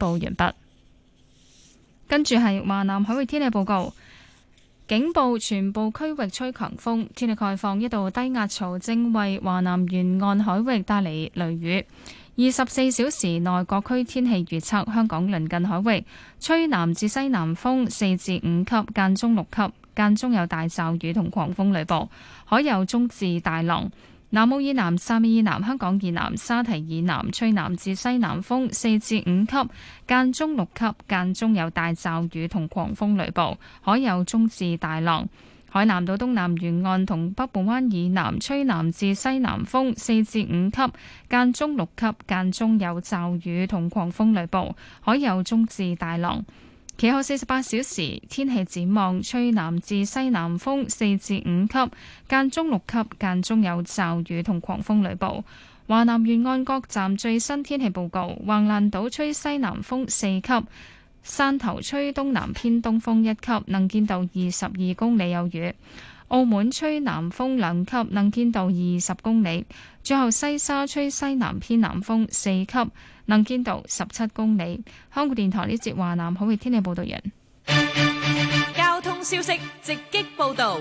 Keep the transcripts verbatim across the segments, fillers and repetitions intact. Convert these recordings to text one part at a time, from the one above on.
報完畢。跟住係華南海域天氣報告。警報全部區域吹強風，天氣概況，一道低壓槽正為華南沿岸海域帶嚟雷雨。二十四小時內各區天氣預測：香港鄰近海域吹南至西南風四至五級，間中六級，間中有大驟雨同狂風雷暴，海有中至大浪。南澳以南、汕尾以南、香港以南、沙堤以南吹南至西南風四至五級，間中六級，間中有大驟雨同狂風雷暴，海有中至大浪。海南島東南沿岸同北部灣以南吹南至西南風四至五級，間中六級，間中有驟雨同狂風雷暴，海有中至大浪。其後四十八小時天氣展望，吹南至西南風四至五級，間中六級，間中有驟雨同狂風雷暴。華南沿岸各站最新天氣報告：橫瀾島吹西南風四級，汕頭吹東南偏東風一級，能見度二十二公里有雨；澳門吹南風兩級，能見度二十公里。最後西沙吹西南偏南風四級，能見度十七公里。香港電台呢節華南海域天氣報道人。 交通消息直擊報道。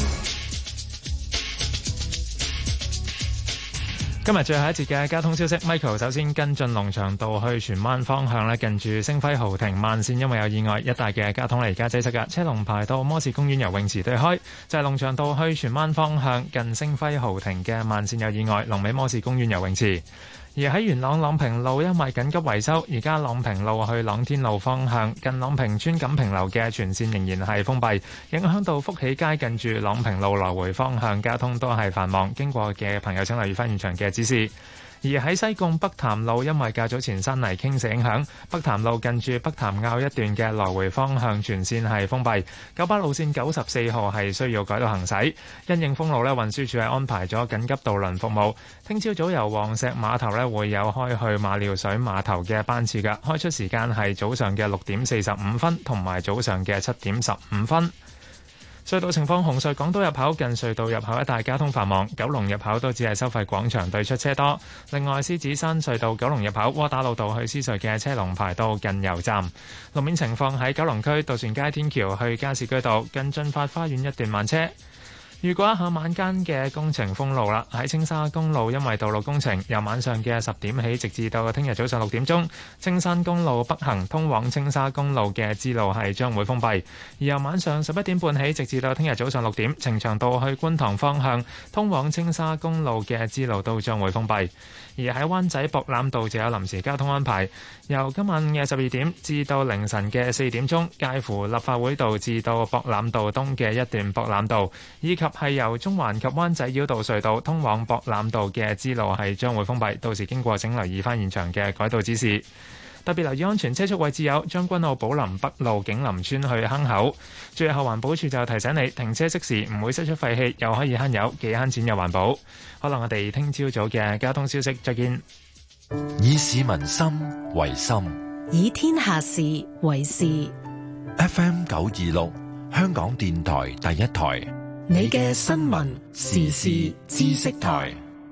今日最後一節嘅交通消息 ，Michael 首先跟進龍翔道去荃灣方向咧，近住星輝豪庭慢線因為有意外，一帶嘅交通嚟而家擠塞嘅，車龍排到摩士公園游泳池對開。就係龍翔道去荃灣方向近星輝豪庭嘅慢線有意外，龍尾摩士公園游泳池。而喺元朗朗屏路，因為緊急維修，而家朗屏路去朗天路方向近朗屏村錦屏樓嘅全線仍然係封閉，影響到福喜街近住朗屏路來回方向交通都係繁忙，經過嘅朋友請留意翻現場嘅指示。而喺西貢北潭路，因為較早前山泥傾瀉影響，北潭路近住北潭坳一段嘅來回方向全線係封閉。九巴路線九十四號係需要改道行駛，因應封路呢，運輸署係安排咗緊急渡輪服務。聽朝早由黃石碼頭呢會有開去馬料水碼頭嘅班次㗎，開出時間係早上嘅六點四十五分同埋早上嘅七點十五分。隧道情況：紅隧港島入口近隧道入口一帶交通繁忙，九龍入口都只係收費廣場對出車多。另外，獅子山隧道九龍入口窩打老道去獅隧嘅車龍排到近油站。路面情況喺九龍區渡船街天橋去加士居道近駿發花園一段慢車。預告一下晚間嘅工程封路啦，喺青沙公路因為道路工程，由晚上嘅十點起，直至到聽日早上六點鐘，青山公路北行通往青沙公路嘅支路係將會封閉；而由晚上十一點半起，直至到聽日早上六點，呈祥道去觀塘方向通往青沙公路嘅支路都將會封閉。而喺灣仔博覽道就有臨時交通安排，由今晚嘅十二點至到凌晨嘅四點鐘，介乎立法會道至到博覽道東嘅一段博覽道，以及係由中環及灣仔繞道隧道通往博覽道嘅支路係將會封閉，到時經過請留意翻現場嘅改道指示。特別留意安全車速位置有將軍澳寶林北路景林村去坑口。最後環保署就提醒你，停車熄匙唔會釋出廢氣，又可以慳油，既慳錢又環保。可能我哋聽朝早嘅交通消息再見。 以市民心為心， 以天下事為事。 F M 九二六香港電台第一台， 你嘅新聞時事知識台。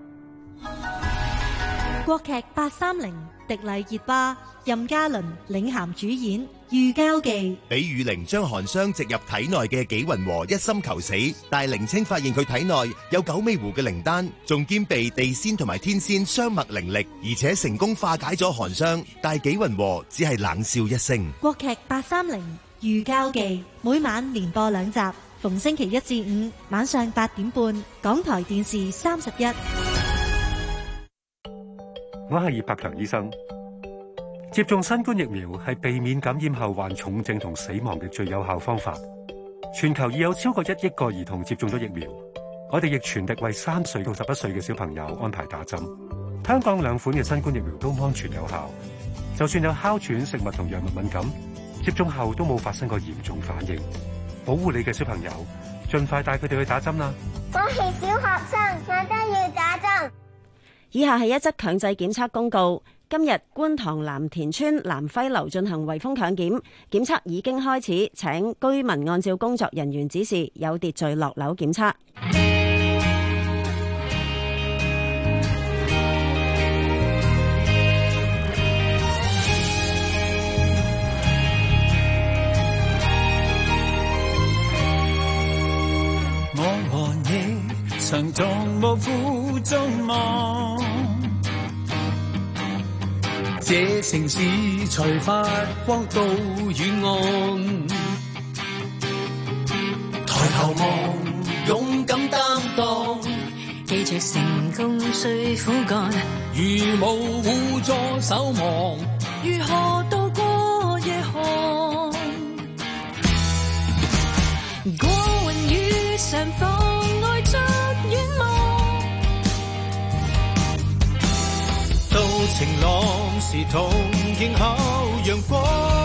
國劇八三零，迪麗熱巴、任嘉倫領銜主演《御膠記》。 比雨靈將寒霜植入體內嘅紀雲和一心求死，但凌清發現佢體內有九尾狐嘅靈丹，仲兼備地仙同埋天仙雙脈靈力，而且成功化解咗寒霜。但係紀雲和只係冷笑一聲。 國劇八三零《御膠記》每晚連播兩集，逢星期一至五晚上八點半，港台電視三十一。 我係葉柏強醫生。接種新冠疫苗係避免感染後患重症同死亡嘅最有效方法。全球已有超過一億個兒童接種咗疫苗，我哋亦全力為三歲到十一歲嘅小朋友安排打針。香港兩款嘅新冠疫苗都安全有效，就算有哮喘、食物同藥物敏感，接種後都冇發生過嚴重反應。保護你嘅小朋友，盡快帶佢哋去打針啦！ 我係小學生，我都要打針。 以下係一則強制檢測公告。今日觀塘藍田村藍輝樓進行圍封強檢，檢測已經開始，請居民按照工作人員指示有秩序落樓檢測。 曾從無負眾望，這城市才發光到遠岸。抬頭望，勇敢擔當， 記住成功需苦幹。 如無互助守望， 如何渡過夜寒？過雲雨上妨礙着遠望， 到晴朗時同迎候陽光。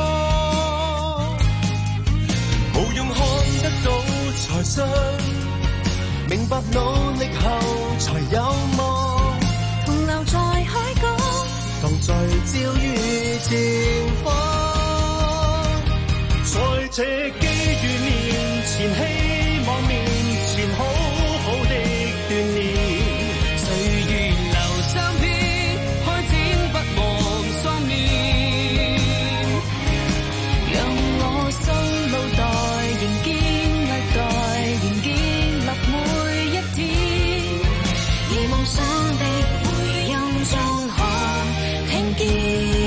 無用看得到才信，明白努力後才有望。 同留在海角， 同聚焦於前方。在這機遇面前，希望面前好好的鍛鍊。歲月留三篇，開展不忘雙面。 讓我心路待仍堅毅待，仍建立每一天。而夢想的回音中可聽見。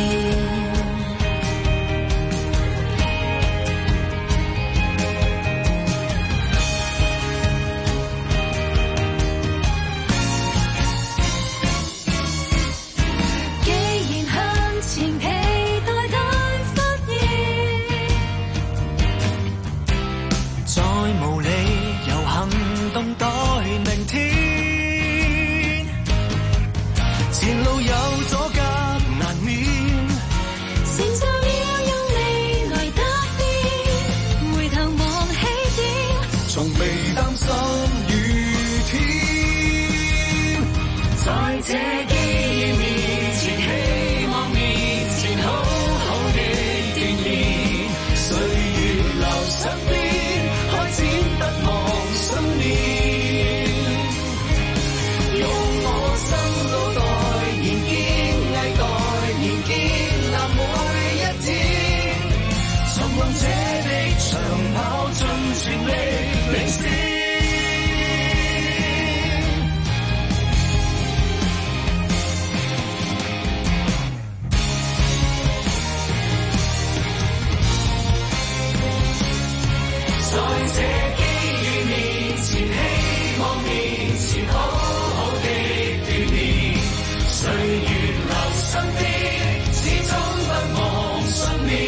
這機遇面前，希望面前好好的鍛鍊。歲月留身邊，開展不忘信念。用我心腦袋，仍堅毅待，仍建立每一天。尋夢這地長跑盡全力領先。在這機遇面前，希望面前好好的鍛鍊。歲月留身邊，始終不忘信念。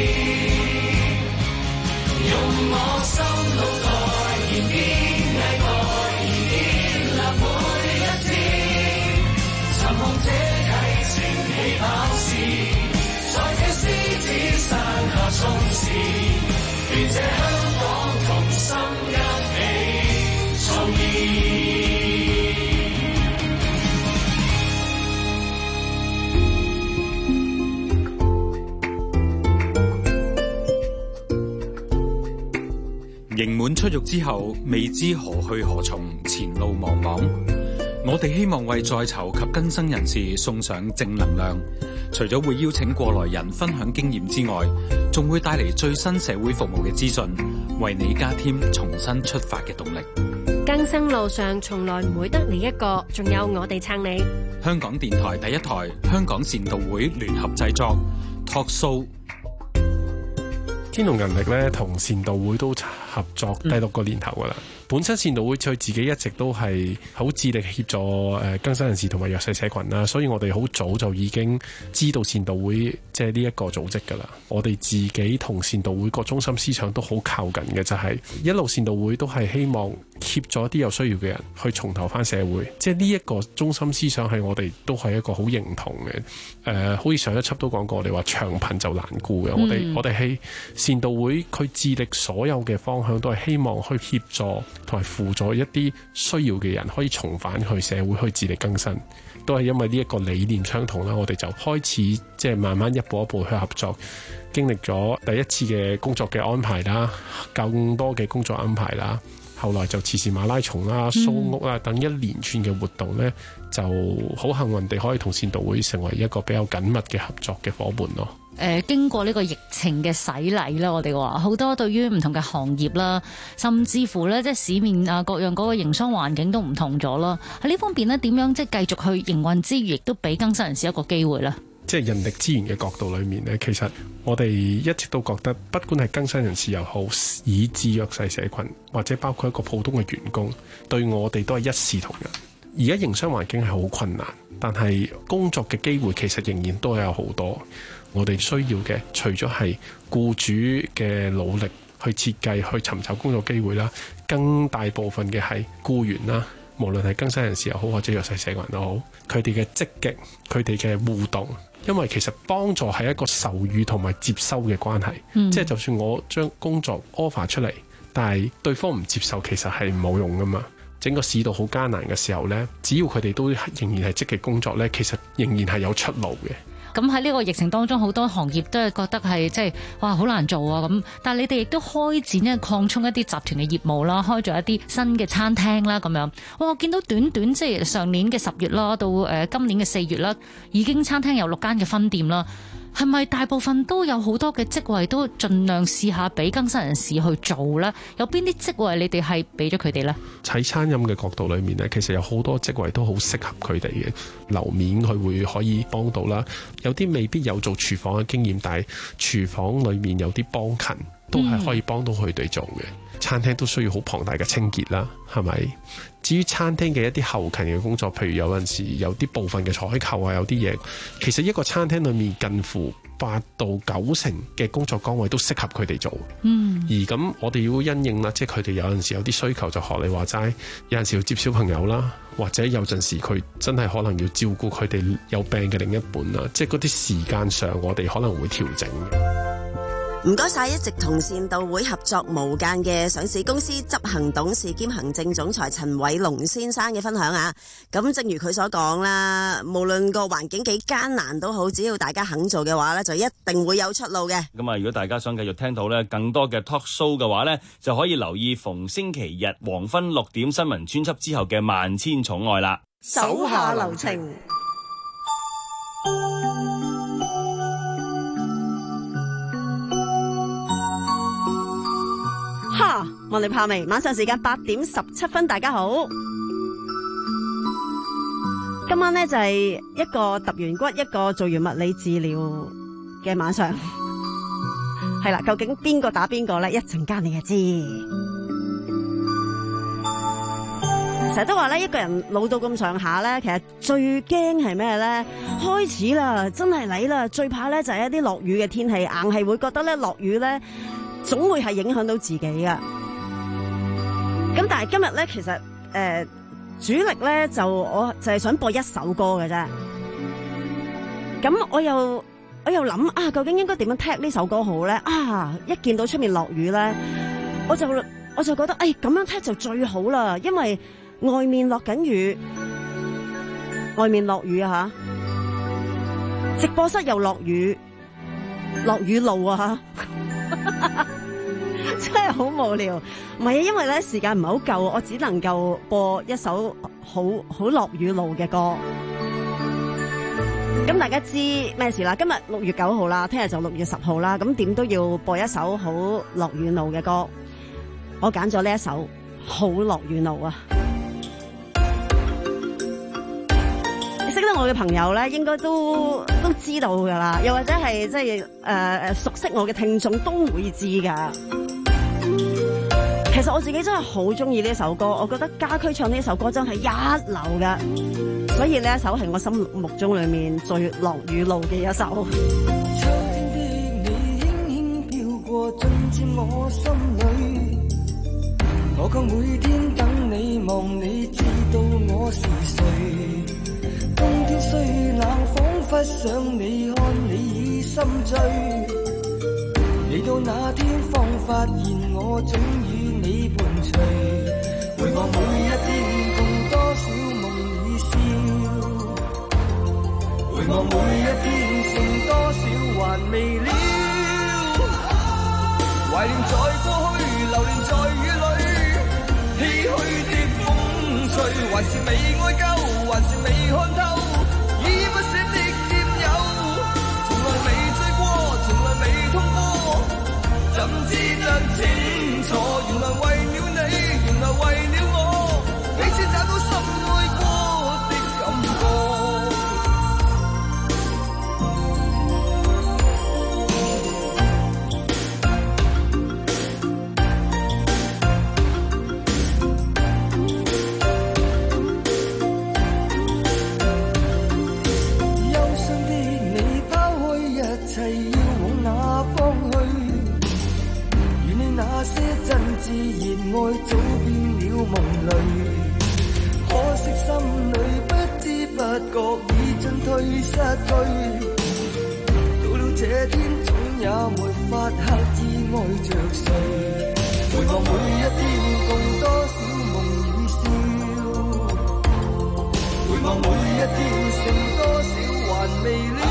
用我心腦袋，仍堅毅待，仍建立每一天。尋夢這啟程起跑線，在這獅子山下衝刺。願這香港同心一起創意。 刑滿出獄之後，未知何去何從，前路茫茫。我哋希望為在囚及更生人士送上正能量。除咗會邀請過來人分享經驗之外，仲會帶嚟最新社會服務嘅資訊，為你加添重新出發嘅動力。 更生路上從來唔會得你一個，仲有我哋撐你。 香港電台第一台，香港善導會聯合製作 Talk Show。 天同人力咧同善導會都合作第六個年頭噶啦。本身善導會佢自己一直都係好致力協助誒更生人士同埋弱勢社群啦，所以我哋好早就已經知道善導會即係呢一個組織噶啦。我哋自己同善導會個中心思想都好靠近嘅，就係、是、一路善導會都係希望協助一啲有需要嘅人去重投翻社會，即係呢一個中心思想係我哋都係一個好認同嘅。誒、呃，好似上一輯都講過，我哋話長貧就難顧嘅、嗯。我哋我哋係善導會，佢致力所有嘅方向都係希望去協助同埋輔助一啲需要嘅人可以重返去社會去自力更生，都係因為呢一個理念相同啦，我哋就開始即係慢慢一步一步去合作，經歷咗第一次嘅工作嘅安排啦，更多嘅工作安排啦， 後來就慈善馬拉松啦、蘇屋啦等一連串嘅活動呢，就好幸運地可以同善導會成為一個比較緊密嘅合作嘅伙伴咯。 誒、呃、經過呢個疫情嘅洗禮啦，我哋話好多對於唔同嘅行業啦，甚至乎咧即係市面啊各樣嗰個營商環境都唔同咗啦。喺呢方面呢，點樣即係繼續去營運之餘，亦都俾更生人士一個機會咧？ 即係人力資源嘅角度裏面呢，其實我哋一直都覺得，不管係更生人士又好，以至弱勢社群，或者包括一個普通嘅員工，對我哋都係一視同仁。而家營商環境係好困難，但係工作嘅機會其實仍然都有好多。我哋需要嘅，除咗係僱主嘅努力去設計、去尋找工作機會啦，更大部分嘅係僱員啦，無論係更生人士又好，或者弱勢社群都好，佢哋嘅積極、佢哋嘅互動，因為其實幫助係一個授予同埋接收嘅關係，嗯、即係就算我將工作 offer 出嚟，但係對方唔接受，其實係冇用噶嘛。整個市道好艱難嘅時候呢，只要佢哋都仍然係積極工作呢，其實仍然係有出路嘅。 咁喺呢個疫情當中，好多行業都係覺得係即係哇好難做啊咁。但係你哋亦都開展咧擴充一啲集團嘅業務啦，開咗一啲新嘅餐廳啦咁樣。哇！我見到短短即係上年嘅十月啦，到誒今年嘅四月啦，已經餐廳有六間嘅分店啦。係咪大部分都有好多嘅職位都盡量試下俾更生人士去做呢？有邊啲職位你哋係俾咗佢哋呢？ 喺餐飲嘅角度裏面呢，其實有好多職位都好適合佢哋嘅。樓面佢會可以幫到啦，有啲未必有做廚房嘅經驗，但係廚房裏面有啲幫勤都係可以幫到佢哋做嘅。嗯、餐廳都需要好龐大嘅清潔啦，係咪？至於餐廳嘅一啲後勤嘅工作，譬如有陣時有啲部分嘅採購啊，有啲嘢，其實一個餐廳裏面近乎八到九成嘅工作崗位都適合佢哋做。嗯，而咁我哋要因應啦，即係佢哋有陣時有啲需求，就學你話齋，有陣時要接小朋友啦，或者有陣時佢真係可能要照顧佢哋有病嘅另一半啦，即係嗰啲時間上我哋可能會調整嘅。 唔該晒，一直同善導會合作無間嘅上市公司執行董事兼行政總裁陳偉龍先生嘅分享啊！咁正如佢所講啦，無論個環境幾艱難都好，只要大家肯做嘅話咧，就一定會有出路嘅。 咁啊，如果大家想繼續聽到咧更多嘅 talk show 嘅話咧，就可以留意逢星期日黃昏六點新聞專輯之後嘅萬千寵愛啦。 手下留情。哈！我哋怕未？晚上時間八點十七分，大家好。今晚呢，就係一個揼完骨，一個做完物理治療嘅晚上。係啦，究竟邊個打邊個呢？一陣間你就知。成日都話咧，一個人老到咁上下咧，其實最驚係咩咧？開始啦，真係嚟啦！最怕咧就係一啲落雨嘅天氣，硬係會覺得咧落雨咧。總會係影響到自己噶，咁但係今日咧，其實誒、呃、主力咧就我就係想播一首歌嘅啫。咁我又我又諗啊，究竟應該點樣踢呢首歌好咧？啊，一見到出面落雨咧，我就我就覺得誒咁樣踢就最好啦，因為外面落緊雨，外面落雨啊吓，直播室又落雨，落雨路啊吓。真係好無聊，唔係啊，因為咧時間唔係好夠，我只能夠播一首好好落雨路嘅歌。咁大家知咩事啦？今日六月九號啦，聽日就六月十號啦，咁點都要播一首好落雨路嘅歌。我揀咗呢一首好落雨路啊！你識得我嘅朋友咧，應該都都知道噶啦，又或者係即係誒誒熟悉我嘅聽眾都會知噶。其實我自己真係好中意呢首歌，我覺得家駒唱呢首歌真係一流噶，所以呢一首係我心目中裏面最落雨路嘅一首。秋天的你輕輕飄過，進佔我心裏，我卻每天等你望你，知道我是誰。冬天雖冷，彷彿想你，看你已心醉。你到那天方發現我總與你伴隨，陪我每一天共多少夢已消，陪我每一天剩多少還未了，懷念在過去，流連在雨裏， 還是未愛夠，還是未看透，依不捨的佔有，從來未醉過，從來未痛過，怎知得清楚？原來為了你，原來為了我，彼此找到深愛過的感覺。自然愛早變了夢淚，可惜心裏不知不覺已進退失據。到了這天，總也沒法刻意愛着誰。回望每一天，共多少夢與笑。回望每一天，剩多少還未了。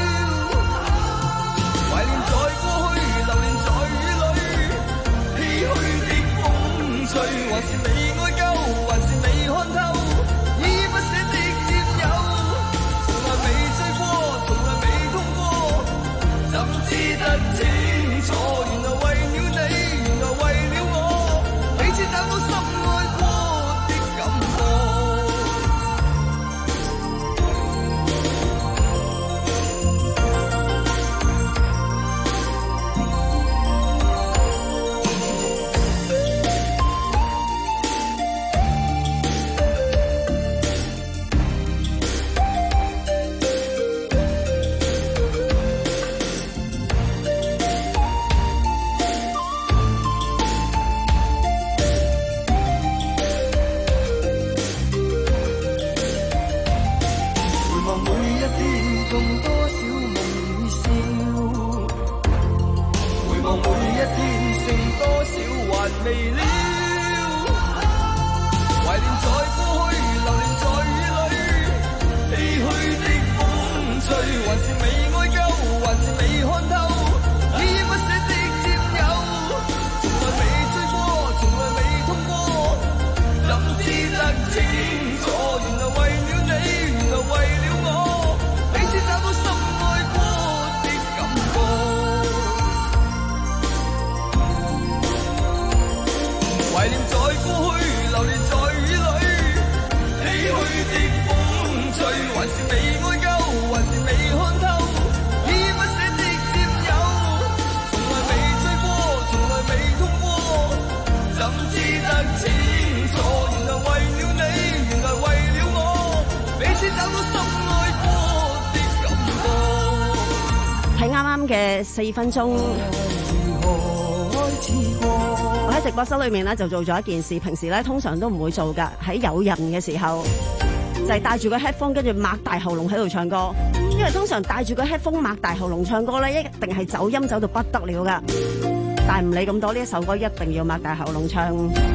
懷念在過去，流連在雨裏。唏噓的風吹，還是未愛夠，還是未看透，依不捨的佔有，從來未醉過，從來未痛過，怎知得清楚？原來為了你，原來為了我，彼此找到深愛過的感覺。 嘅四分鐘，我喺直播室裏面咧就做咗一件事，平時咧通常都唔會做噶。喺有人嘅時候，就係戴住個 headphone 跟住擘大喉嚨喺度唱歌。因為通常戴住個 headphone 擘大喉嚨唱歌咧，一定係走音走到不得了噶。但係唔理咁多，呢一首歌一定要擘大喉嚨唱。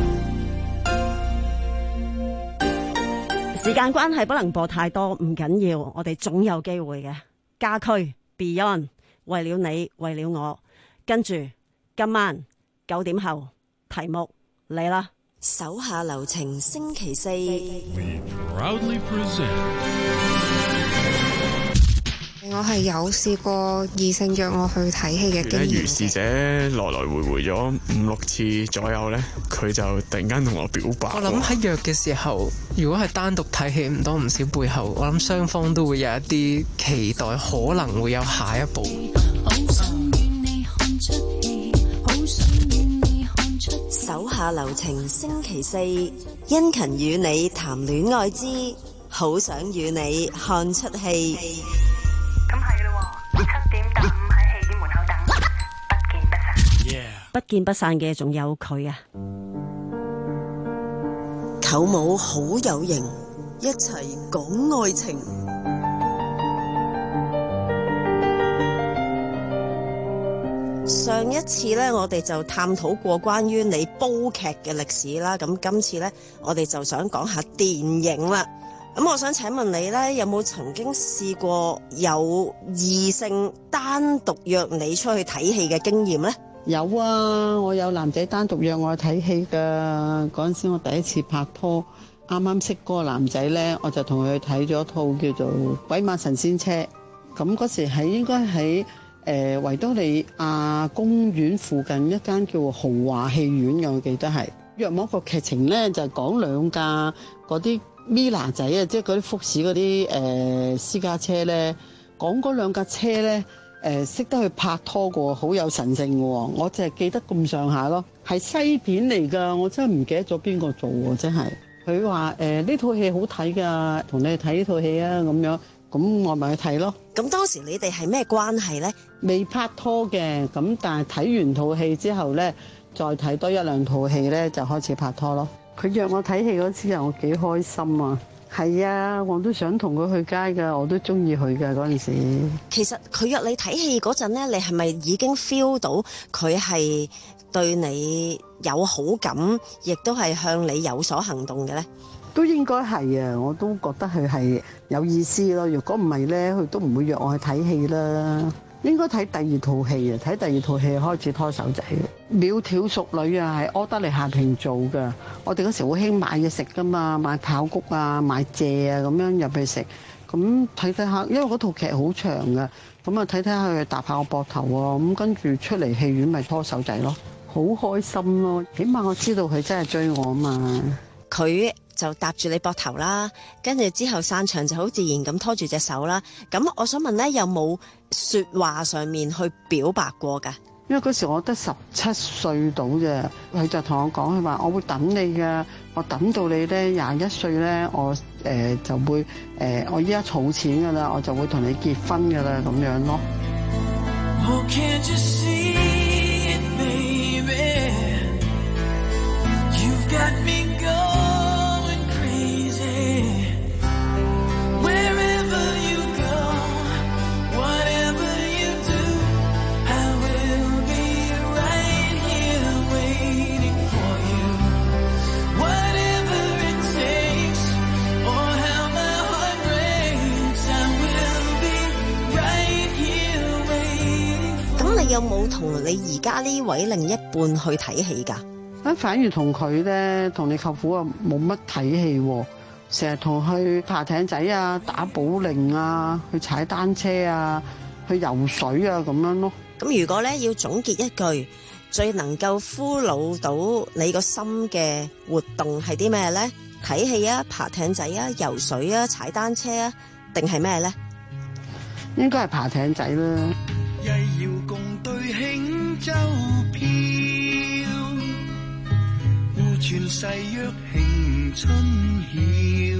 時間關係不能播太多，唔緊要，我哋總有機會嘅。家駒 Beyond。為了你，為了我，跟住今晚九點後題目嚟啦。 手下留情，星期四。 We proudly present。 我係有試過異性約我去睇戲嘅經驗。 如是者來來回回咗五六次左右呢，佢就突然間同我表白。 我諗喺約嘅時候，如果係單獨睇戲，唔多唔少背後，我諗雙方都會有一啲期待，可能會有下一步。 手下留情，星期四，殷勤與你談戀愛之，好想與你看出戲。 七點搭五喺戲院門口等，不見不散。 Yeah. 不見不散嘅仲有佢啊！ 舅母好有型，一齊講愛情。上一次呢，我哋就探討過關於你煲劇嘅歷史啦。咁今次呢，我哋就想講下電影啦。咁我想請問你呢，有冇曾經試過有異性單獨約你出去睇戲嘅經驗呢？ 有啊，我有男仔單獨約我睇戲㗎。嗰陣時我第一次拍拖， 啱啱識嗰個男仔呢，我就同佢睇咗套叫做《鬼馬神仙車》。咁嗰時喺應該喺誒維多利亞公園附近一間叫豪華戲院嘅，我記得係。約莫個劇情呢，就講兩架嗰啲 Mila 仔啊，即係嗰啲福士嗰啲誒私家車呢。講嗰兩架車呢，誒、呃、識得去拍拖嘅，好有神性嘅。我淨係記得咁上下咯，係西片嚟㗎，我真係唔記得咗邊個做喎，真係。佢話誒呢套戲好睇㗎，同你睇呢套戲啊咁樣，咁我咪去睇咯。 咁當時你哋係咩關係呢？ 未拍拖嘅，咁但係睇完套戲之後呢，再睇多一兩套戲呢，就開始拍拖咯。佢約我睇戲嗰次啊，我幾開心啊！係啊，我都想同佢去街㗎，我都中意佢㗎嗰陣時。 其實佢約你睇戲嗰陣呢，你係咪已經 feel 到佢係對你有好感，亦都係向你有所行動嘅呢？ 都應該係啊，我都覺得佢係有意思咯。如果唔係呢，佢都唔會約我去睇戲啦。應該睇第二套戲啊，睇第二套戲開始拖手仔嘅。苗條淑女啊，係柯德莉夏萍做㗎。我哋嗰時好興買嘢食㗎嘛，買爆谷啊，買蔗啊咁樣入去食。咁睇睇下，因為嗰套劇好長㗎，咁啊睇睇下佢搭下我膊頭啊，咁跟住出嚟戲院咪拖手仔咯，好開心咯。起碼我知道佢真係追我啊嘛。 佢就搭住你膊頭啦，跟住之後散場就好自然咁拖住隻手啦。咁我想問呢，有冇說話上面去表白過㗎？ 因為嗰時我得十七歲到啫，佢就同我講，佢話我會等你㗎，我等到你咧廿一歲咧，我誒、呃、就會誒、呃、我依家儲錢㗎啦，我就會同你結婚㗎啦咁樣咯。Oh, can't you see it, baby? You've got me going crazy. Wherever you go, whatever you do, I will be right here waiting for you. Whatever it takes, or how my heart breaks, I will be right here waiting for you. 咁你有冇同你而家呢位另一半去睇戲㗎？啊，反而同佢咧，同你舅父啊冇乜睇戲喎，成日同去爬艇仔啊、打保齡啊、去踩單車啊、去游水啊咁樣咯。 咁如果咧要總結一句，最能夠俘虜到你個心嘅活動係啲咩咧？睇戲啊、爬艇仔啊、游水啊、踩單車啊，定係咩咧？應該係爬艇仔啦。 一要共對輕舟飄，互傳誓約慶春曉，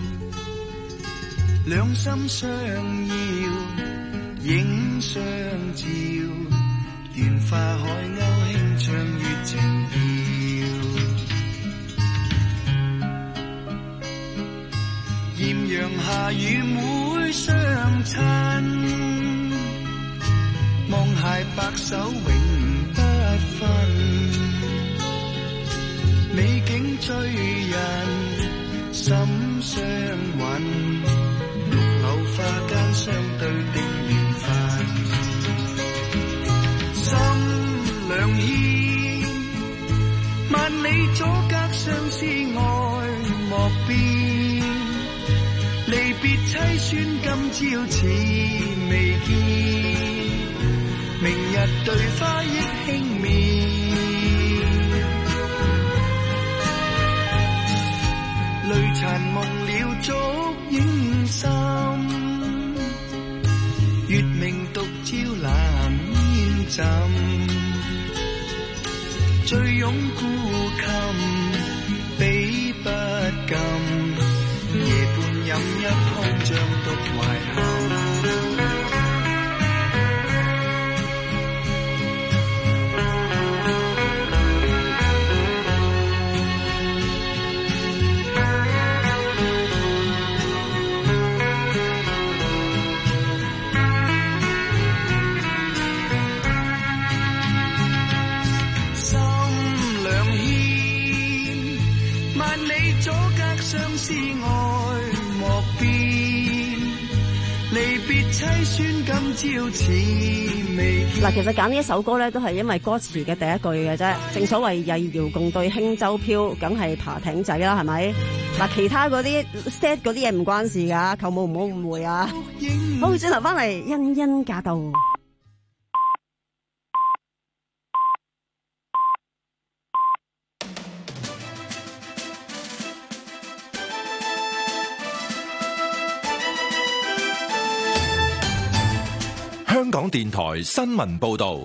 兩心相邀影相照，緣化海鷗輕唱月情調，豔陽下與妹相親，望鞋白首永不分，美景醉人心相韻，綠柳花間相對的緣分，心兩牽，萬里阻隔相思愛莫變，離別凄酸今朝似未見，明日對花憶輕綿，淚殘夢了燭影深，月明獨照藍煙枕，醉擁孤衾比不禁，夜半飲一湯像獨懷恨。相思愛莫變，離別凄酸今朝似未見。 嗱，其實揀呢一首歌咧，都係因為歌詞嘅第一句嘅啫。正所謂曳搖共對輕舟飄，梗係爬艇仔啦，係咪？嗱，其他嗰啲 set 嗰啲嘢唔關事噶，舅母唔好誤會啊。好，轉頭翻嚟，欣欣駕到。 香港電台新聞報道，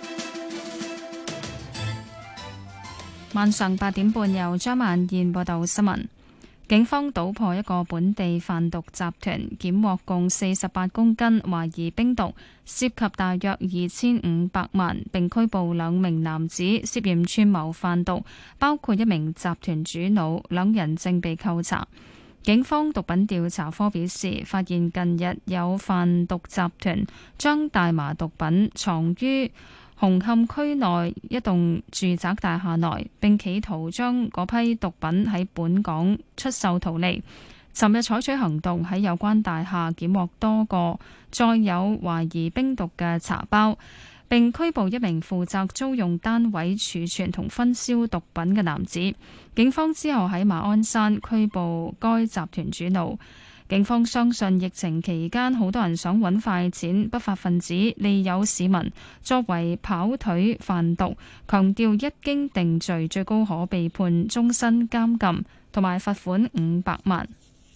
晚上八點半由張萬燕報道新聞。警方搗破一個本地販毒集團，檢獲共四十八公斤懷疑冰毒，涉及大約二千五百萬，並拘捕兩名男子涉嫌串謀販毒，包括一名集團主腦，兩人正被扣查。警方毒品調查科表示，發現近日有販毒集團將大麻毒品藏於紅磡區內一棟住宅大廈內，並企圖將嗰批毒品喺本港出售圖利。尋日採取行動，喺有關大廈檢獲多個載有懷疑冰毒嘅茶包，並拘捕一名負責租用單位儲存同分銷毒品嘅男子。警方之後喺馬鞍山拘捕該集團主腦。警方相信疫情期間好多人想揾快錢，不法分子利誘市民作為跑腿販毒，強調一經定罪，最高可被判終身監禁同埋罰款五百萬。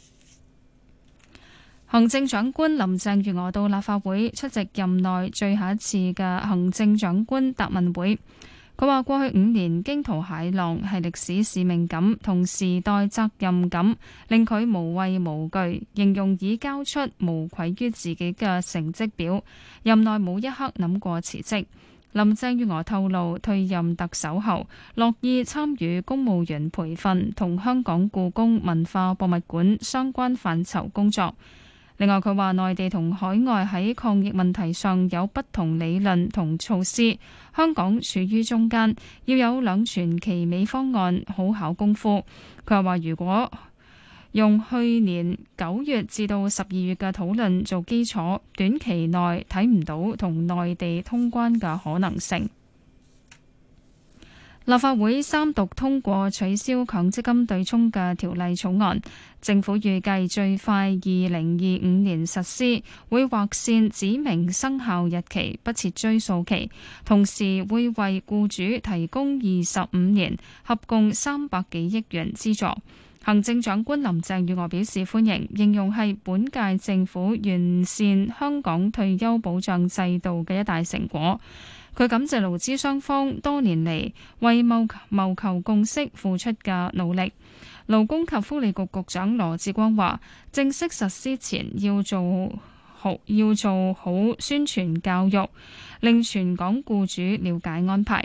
行政長官林鄭月娥到立法會出席任內最後一次嘅行政長官答問會。佢話過去五年驚濤駭浪，係歷史使命感同時代責任感令佢無畏無懼，形容已交出無愧於自己嘅成績表，任內冇一刻諗過辭職。林鄭月娥透露，退任特首後樂意參與公務員培訓同香港故宮文化博物館相關範疇工作。另外，佢話內地同海外喺抗疫問題上有不同理論同措施，香港處於中間，要有兩全其美方案，好考功夫。佢又話如果用去年九月至到十二月嘅討論做基礎，短期內睇唔到同內地通關嘅可能性。立法會三讀通過取消強積金對沖嘅條例草案，政府預計最快二零二五年實施，會劃線指明生效日期，不設追溯期，同時會為僱主提供二十五年，合共三百幾億元資助。行政長官林鄭月娥表示歡迎，形容係本屆政府完善香港退休保障制度嘅一大成果。佢感謝勞資雙方多年嚟為謀謀求共識付出嘅努力。勞工及福利局局長羅致光話，正式實施前要做好要做好宣傳教育，令全港僱主了解安排。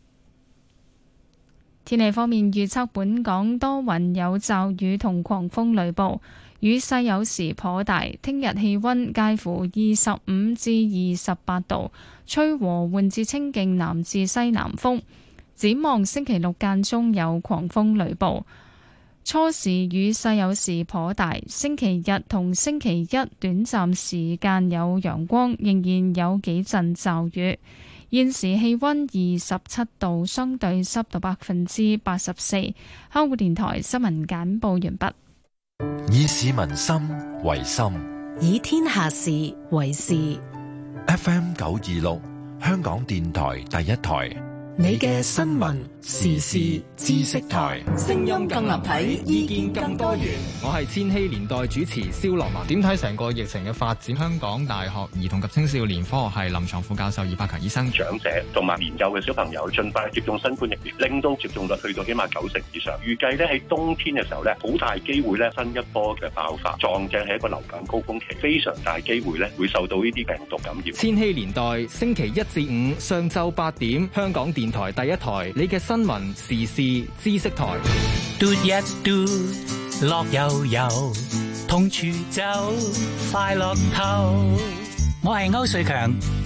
天氣方面預測，本港多雲有驟雨同狂風雷暴，雨勢有時頗大。聽日氣溫介乎二十五至二十八度，吹和緩至清勁南至西南風。展望星期六間中有狂風雷暴，初時雨勢有時頗大。星期日同星期一短暫時間有陽光，仍然有幾陣驟雨。現時氣溫二十七度，相對濕度百分之八十四。香港電台新聞簡報完畢。 以市民心為心， 以天下事為事。 F M 九二六，香港電台第一台。 你嘅新聞時事知識台， 聲音更立體，意見更多元。 我係千禧年代主持蕭樂文。點睇成個疫情嘅發展？香港大學兒童及青少年科學系臨床副教授葉柏強醫生， 長者同埋年幼嘅小朋友盡快接種新冠疫苗，令到接種率去到起碼九成以上。預計咧喺冬天嘅時候咧，好大機會咧新一波嘅爆發，撞正係一個流感高峰期，非常大機會咧會受到呢啲病毒感染。 千禧年代星期一至五上晝八點，香港電台第一台，你嘅新聞時事知識台。 嘟一嘟，樂悠悠，同處走，快樂透。我係歐瑞強，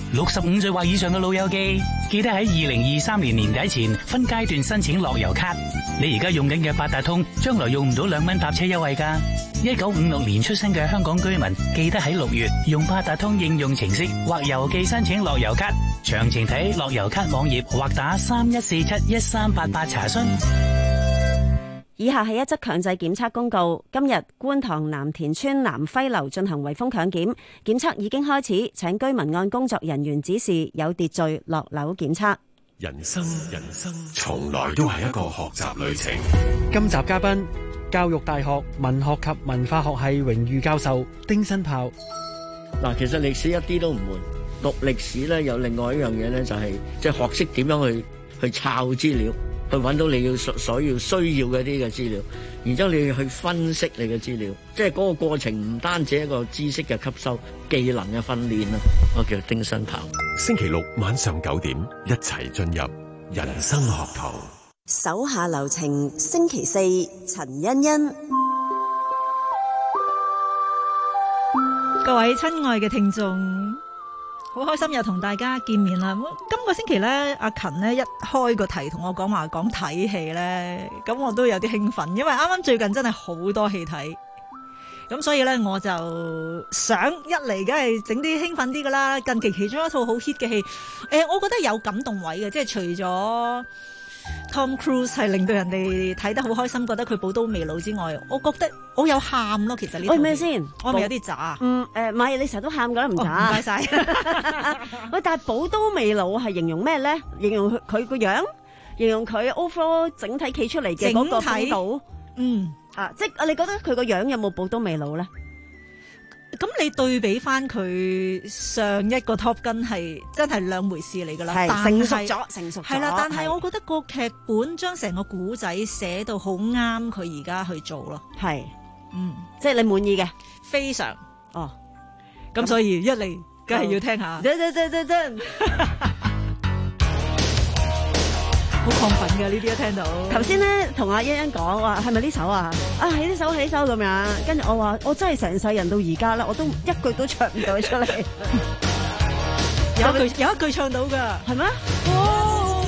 六十五歲或以上嘅老友記，記得喺二零二三年年底前分階段申請樂悠卡。你而家用緊嘅八達通，將來用唔到兩蚊搭車優惠㗎。一九五六年出生嘅香港居民，記得喺六月用八達通應用程式或郵寄申請樂悠卡。詳情睇樂悠卡網頁或打三一四七一三八八查詢。 以下係一則強制檢測公告。今日觀塘藍田村南輝樓進行圍封強檢，檢測已經開始，請居民按工作人員指示有秩序落樓檢測。 人生人生從來都係一個學習旅程。 今集嘉賓，教育大學文學及文化學系榮譽教授丁新豹。 嗱，其實歷史一啲都唔悶，讀歷史咧有另外一樣嘢咧，就係即係學識點樣去去抄資料。去揾到你要所所要需要嘅啲嘅資料，然之後你要去分析你嘅資料，即係嗰個過程唔單止一個知識嘅吸收、技能嘅訓練啦。我叫丁新豹。 星期六晚上九點，一齊進入人生學堂。 手下留情，星期四陳欣欣。 各位親愛嘅聽眾，好開心又同大家見面啦！今個星期咧，阿勤咧一開個題同我講話講睇戲咧，咁我都有啲興奮，因為啱啱最近真係好多戲睇，咁所以咧我就想一嚟梗係整啲興奮啲噶啦。近期其中一套好 hit 嘅戲，誒、呃，我覺得有感動位嘅，即係除咗 Tom Cruise 係令到人哋睇得好開心，覺得佢寶刀未老之外，我覺得我有喊咯。其實呢套戲，喂，咩先？我咪有啲渣。嗯，誒，唔係，你成日都喊噶啦，唔渣。唔該晒。喂，但係寶刀未老係形容咩咧？形容佢佢個樣，形容佢 overall 整體企出嚟嘅嗰個風度。嗯，啊，即係你覺得佢個樣有冇寶刀未老咧？咁你對比翻佢上一個 Top Gun 係真係兩回事嚟㗎啦，成熟咗，成熟咗係啦。但係我覺得個劇本將成個古仔寫到好啱佢而家去做咯。係，嗯，即係你滿意嘅，非常哦。咁所以一嚟，梗係要聽下。真真真真真。好亢奮嘅呢啲一聽到。頭先咧同阿欣欣講話係咪呢首啊？啊係呢首係呢首咁樣。跟住我話我真係成世人到而家啦，我都一句都唱唔到出嚟。有一句有一句唱到㗎，係咩？哦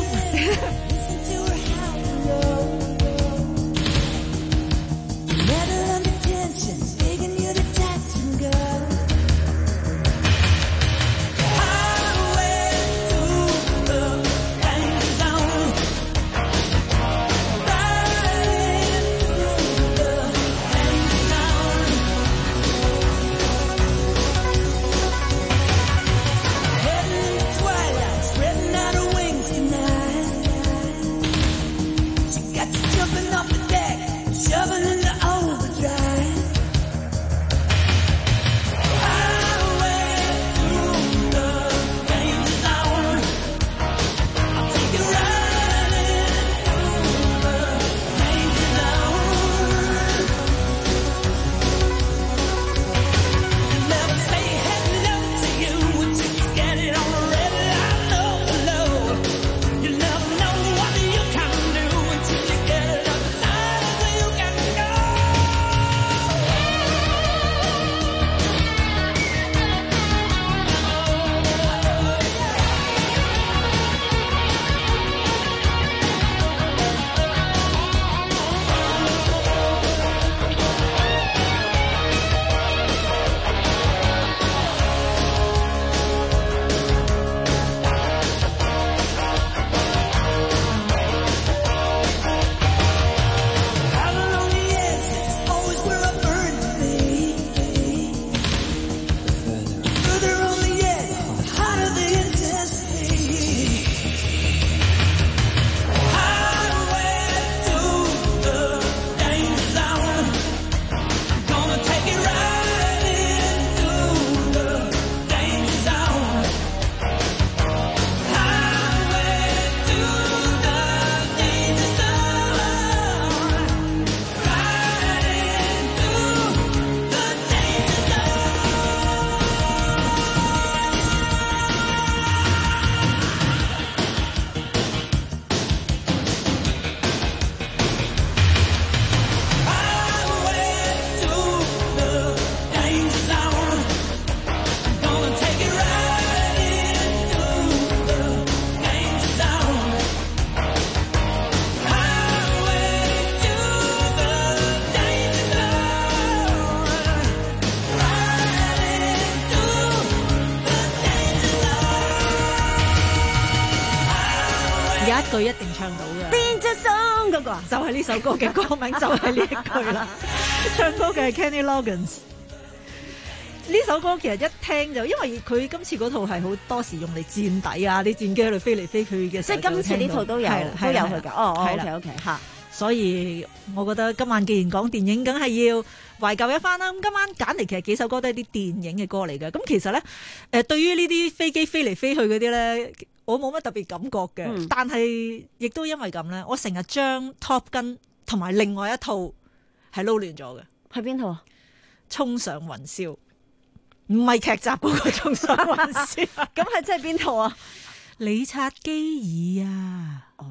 有一句一定唱到嘅。 邊隻son嗰個啊？ 就係呢首歌嘅歌名，就係呢一句啦。唱歌嘅係 Kenny Loggins。呢首歌其實一聽就，因為佢今次嗰套係好多時用嚟墊底啊，啲戰機喺度飛嚟飛去嘅， 即係今次呢套都有都有佢㗎。哦哦 ，OK OK 嚇。 所以我覺得今晚既然講電影，梗係要懷舊一番啦。咁今晚揀嚟其實幾首歌都係啲電影嘅歌嚟嘅。咁其實咧，誒對於呢啲飛機飛嚟飛去嗰啲咧，我冇乜特別感覺嘅。嗯、但係亦都因為咁咧，我成日將 Top Gun 同埋另外一套係撈亂咗嘅。 係邊套啊？ 衝上雲霄。唔係劇集嗰個衝上雲霄， 咁係真係邊套啊？ 理察基爾啊！哦，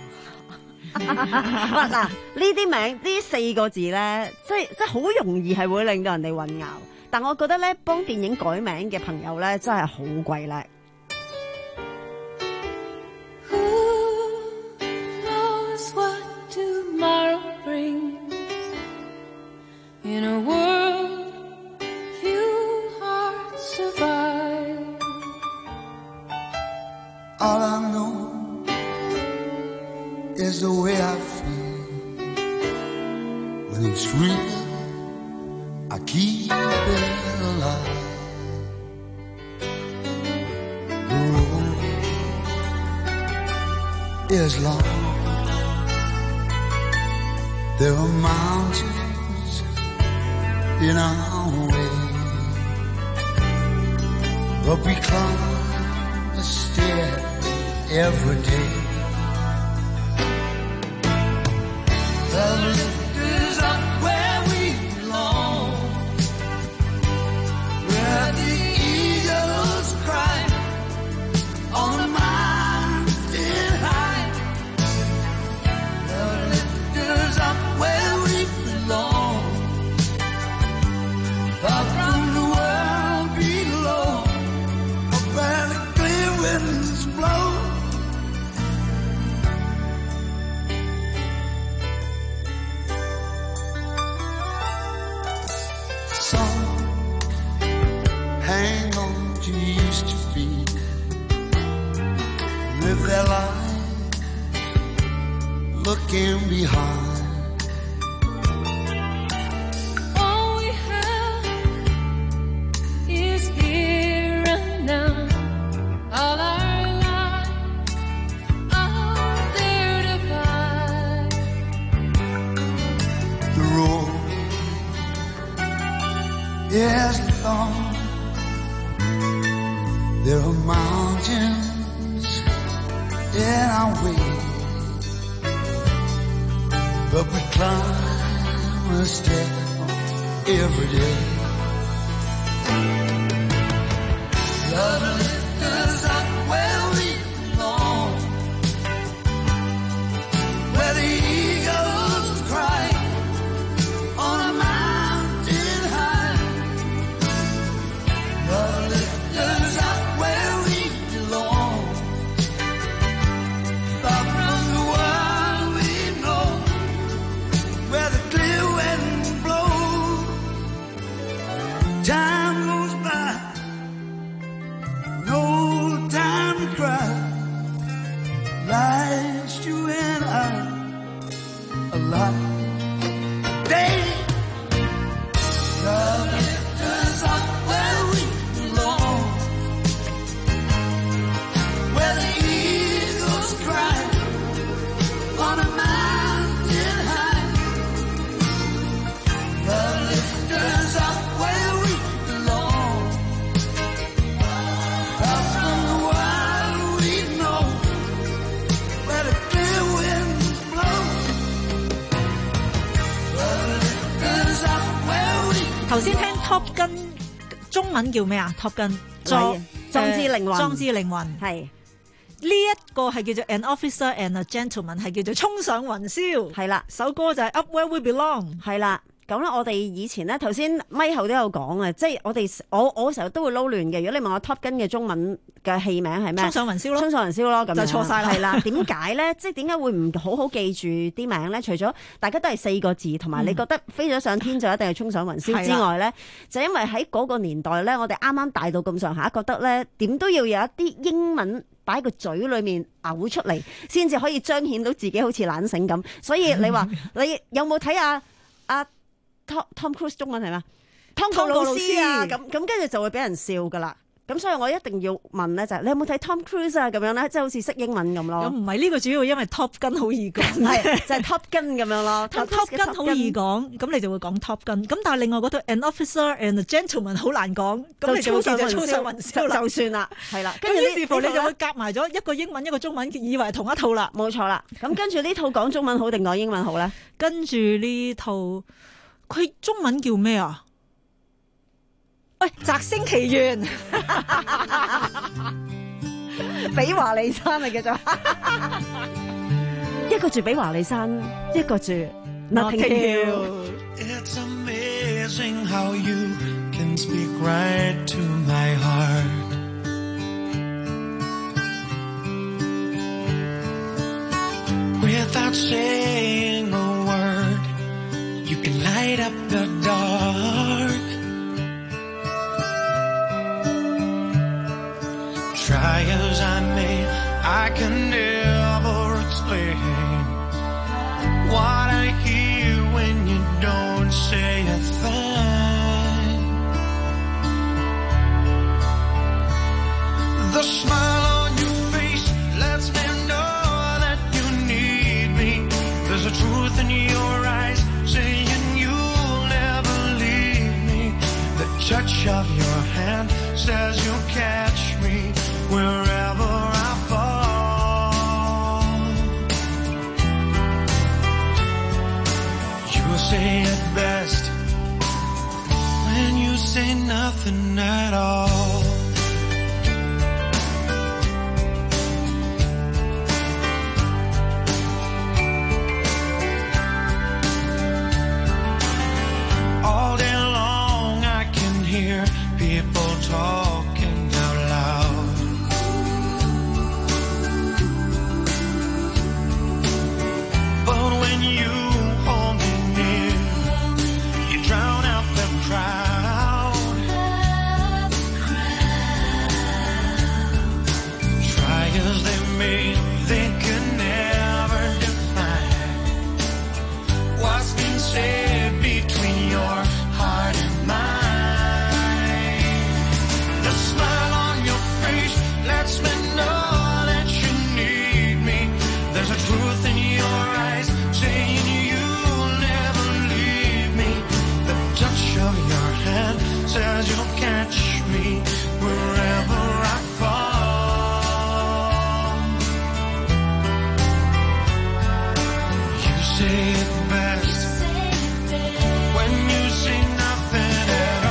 嗱，呢啲名呢四個字咧，即係即係好容易係會令到人哋混淆。但我覺得咧，幫電影改名嘅朋友咧，真係好鬼叻。 All I know is the way I feel. When it's real, I keep it alive. The road is long. There are mountains in our way, but we climb a stair every day. The lift is up where we belong, where the eagles cry on a mountain high. The lift is up where we belong, far from the world below, where the clear winds blow. Hang on to used to be, live their lives looking behind. All we have is here and now. All our lives are there to find. The road is long. There are mountains in our way, but we climb a step every day. Love lifts us up where we belong, where the eagles cry on a mountain high. Love lifts us up where we belong, far from the world we know, where the clear winds blow. Time goes by, no time to cry. Life's you and I alive. Day, love lifts us up where we belong, where the eagles cry on a mountain high. Love lifts us up where we belong, far from the world we know, where the clear winds blow. Love lifts us up where we 頭先聽 Top Gun 中文叫咩啊 ？Top Gun 壯壯志凌雲壯志凌雲係呢一個係叫做 An Officer and a Gentleman， 係叫做衝上雲霄。 係啦， 首歌就係 Up Where We Belong。 係啦。咁咧，我哋以前咧，頭先咪後都有講啊，即係我哋我我成日都會撈亂嘅。如果你問我 Top Gun 嘅中文嘅戲名係咩？ 衝上雲霄咯， 衝上雲霄咯，咁就錯晒啦。 係啦，點解咧？即係點解會唔好好記住啲名咧？除咗大家都係四個字，同埋你覺得飛咗上天就一定係衝上雲霄之外咧，嗯、就因為喺嗰個年代咧，我哋啱啱大到咁上下，覺得咧點都要有一啲英文擺喺個嘴裏面嘔出嚟，先至可以彰顯到自己好似懶醒咁。所以你話你有冇睇啊？阿 Tom Tom Cruise 中文係嘛？湯告老師啊，咁咁跟住就會俾人笑噶啦。咁所以我一定要問咧，就係你有冇睇 Tom Cruise 啊？咁樣咧，即係好似識英文咁咯。 唔係呢個主要，因為 Top Gun 好易講， 係就係 Top Gun 咁樣咯。 Top Gun 好易講，咁你就會講 Top Gun。咁但係另外嗰套 An Officer and a Gentleman 好難講，咁你就會記住粗上雲霄啦， 就算啦，係啦。 跟住於是乎你就會夾埋咗一個英文一個中文，以為係同一套啦。 冇錯啦。咁跟住呢套講中文好定講英文好咧？ 跟住呢套佢中文叫咩啊？喂，《摘星奇緣》 比華利山嚟嘅啫，一個住比華利山，一個住 Notting Hill。 It's amazing how you can speak right to my heart. Without saying a word, you can light up the dark. Try as I may, I can never explain what I hear when you don't say a thing. The smile on your face lets me know that you need me. There's a truth in your eyes saying you'll never leave me. The touch of your hand says you'll catch me wherever I fall. You say it best when you say nothing at all. All day long I can hear people talking out loud. But when you hold me near, you drown out the crowd. Try as they may, they can never define what's been said between your heart and mine. The smile on your face lets me know that you need me. There's a truth in your eyes saying you'll never leave me. The touch of your hand says you'll catch me wherever I fall. You say it best when you say nothing at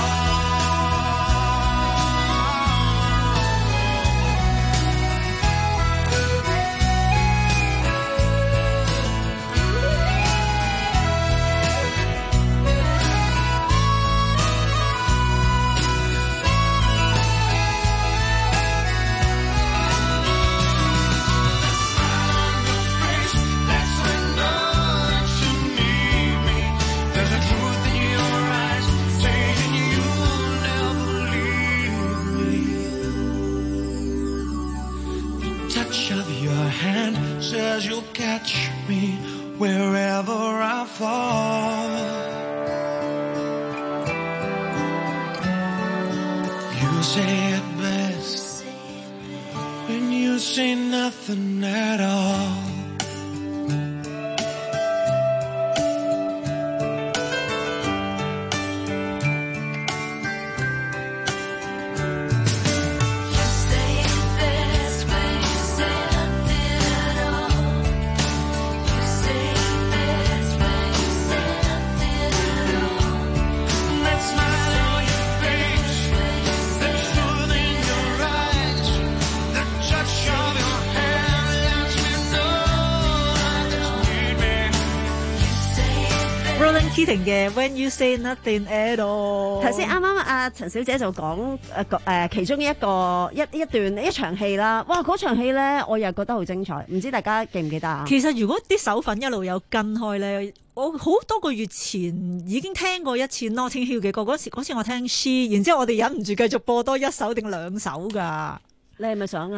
says you'll catch me wherever I fall. You say it best when you say nothing at all. Keating 嘅 When You Say Nothing At All。 頭先啱啱阿陳小姐就講誒誒其中一個一一段一場戲啦，哇！嗰場戲咧，我又覺得好精彩，唔知大家記唔記得啊？ 其實如果啲手粉一路有跟開咧，我好多個月前已經聽過一次 Notting Hill 嘅歌，嗰時嗰次我聽 She， 然之後我哋忍唔住繼續播多一首定兩首㗎。 你係咪想啊？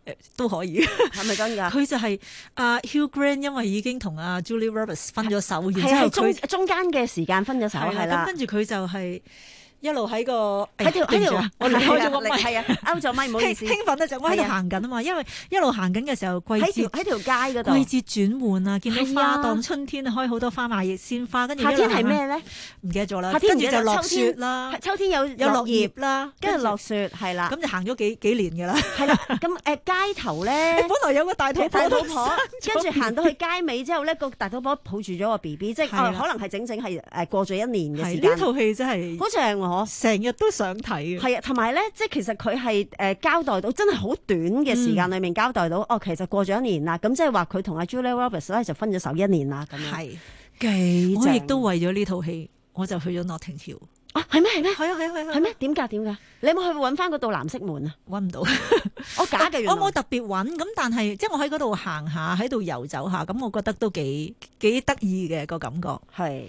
都可以， 係咪真㗎？ 佢就係阿 Hugh Grant，因為已經同阿 Julia Roberts 分咗手，然之後係中佢中間嘅時間分咗手係啦。 咁跟住佢就係一路喺個喺條喺條， 我離開咗個咪， 係啊，勾咗咪，唔好意思。 興奮咧就我喺度行緊啊嘛，因為一路行緊嘅時候，季節喺條街嗰度， 季節轉換啊，見到花檔，春天開好多花賣鮮花，跟住夏天係咩咧？ 唔記得咗啦。 夏天跟住就落雪啦， 秋天有有落葉啦， 跟住落雪係啦。 咁就行咗幾幾年㗎啦。 係啦，咁誒街頭咧， 本來有個大肚大肚婆，跟住行到去街尾之後咧，個大肚婆抱住咗個 B B， 即係可能係整整係誒過咗一年嘅時間。 呢套戲真係好正喎， 成日都想睇嘅。 係啊，同埋咧，即係其實佢係誒交代到真係好短嘅時間裏面交代到，哦，其實過咗一年啦，咁即係話佢同阿 Julia Roberts 咧就分咗手一年啦，咁樣係幾正。 我亦都為咗呢套戲，我就去咗 Notting Hill。 啊，係咩係咩？ 係啊係啊係啊！ 係咩？點㗎點㗎？你有冇去揾翻嗰道藍色門啊？ 揾唔到， 我假嘅。 我冇特別揾，咁但係即係我喺嗰度行下，喺度遊走下，咁我覺得都幾幾得意嘅個感覺。 係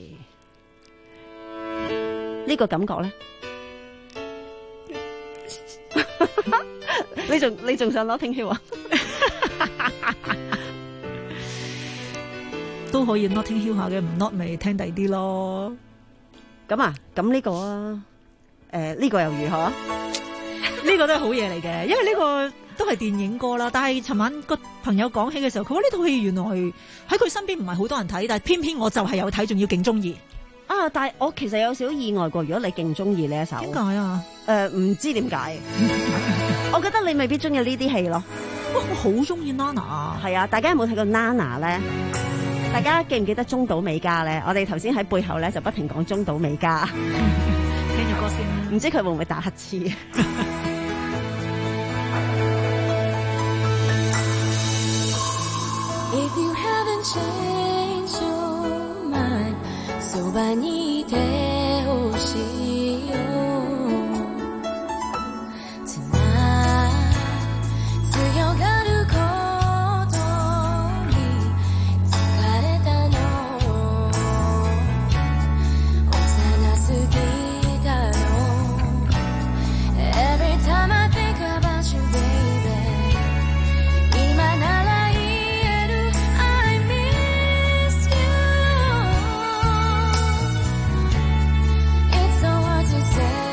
呢個感覺咧。你仲你仲想攞聽 Hill 啊？ 都可以 Notting Hill 下嘅，唔 not 咪聽第啲咯。 咁啊，咁呢個啊，誒、呃、呢、呢個又如何？ 呢個都係好嘢嚟嘅，因為呢個都係電影歌啦。但係尋晚個朋友講起嘅時候，佢話呢套戲原來喺佢身邊唔係好多人睇，但係偏偏我就係有睇，仲要勁中意。 啊！但係我其實有少少意外過，如果你勁中意呢一首， 點解啊？ 誒、呃，唔知點解。我覺得你未必中意呢啲戲咯。 哇！我好中意 Nana 啊。 係啊，大家有冇睇過 Nana 咧？大家記唔記得中島美嘉咧？我哋頭先喺背後咧就不停講中島美嘉。 聽住歌先。 唔知佢會唔會打乞嗤 ？If you haven't changed your mind, そばにいてほしいよ。Tonight, 強がることに疲れたの。幼すぎたの。Every time I think about you, baby, 今ならto say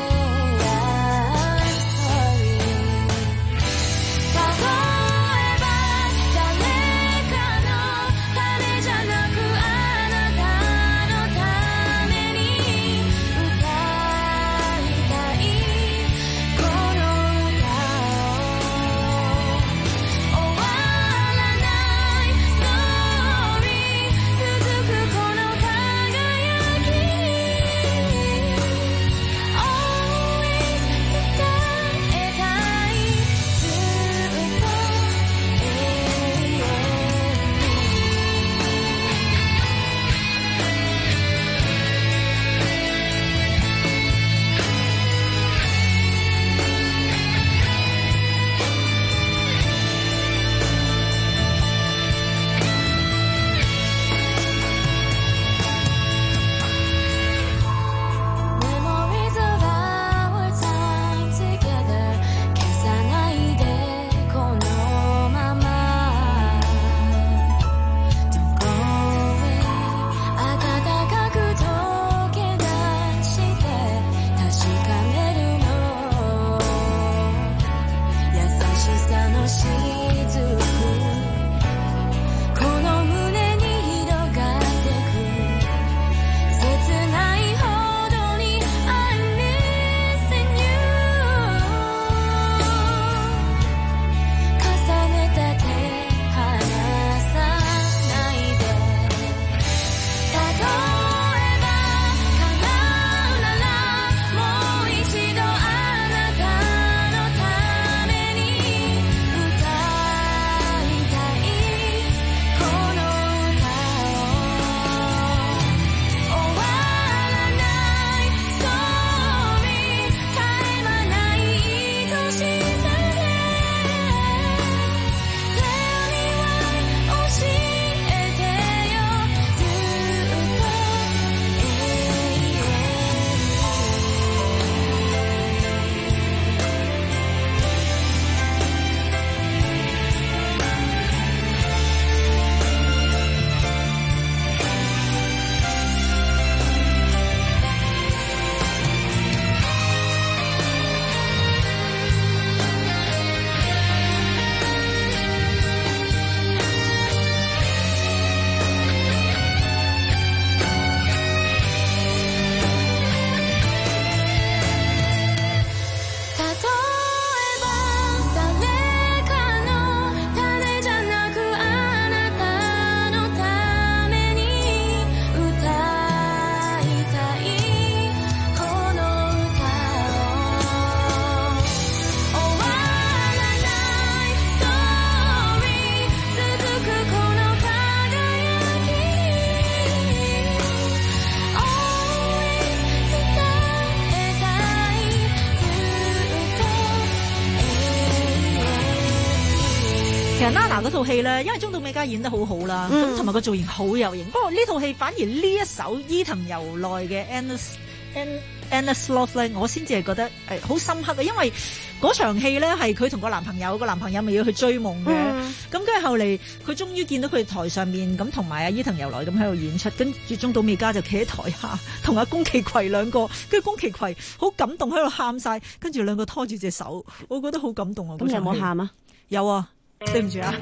Tina 嗰套戲咧，因為中島美嘉演得好好啦，咁同埋個造型好有型。不過呢套戲反而呢一首伊藤由內嘅 Endless Endless Love 咧，我先至係覺得誒好深刻嘅，因為嗰場戲咧係佢同個男朋友，個男朋友咪要去追夢嘅，咁跟住後嚟佢終於見到佢台上面咁同埋阿伊藤由來咁喺度演出，跟住中島美嘉就企喺台下同阿宮崎葵兩個，跟住宮崎葵好感動喺度喊晒，跟住兩個拖住隻手，我覺得好感動啊！ 咁你有冇喊啊？ 有啊，對唔住啊！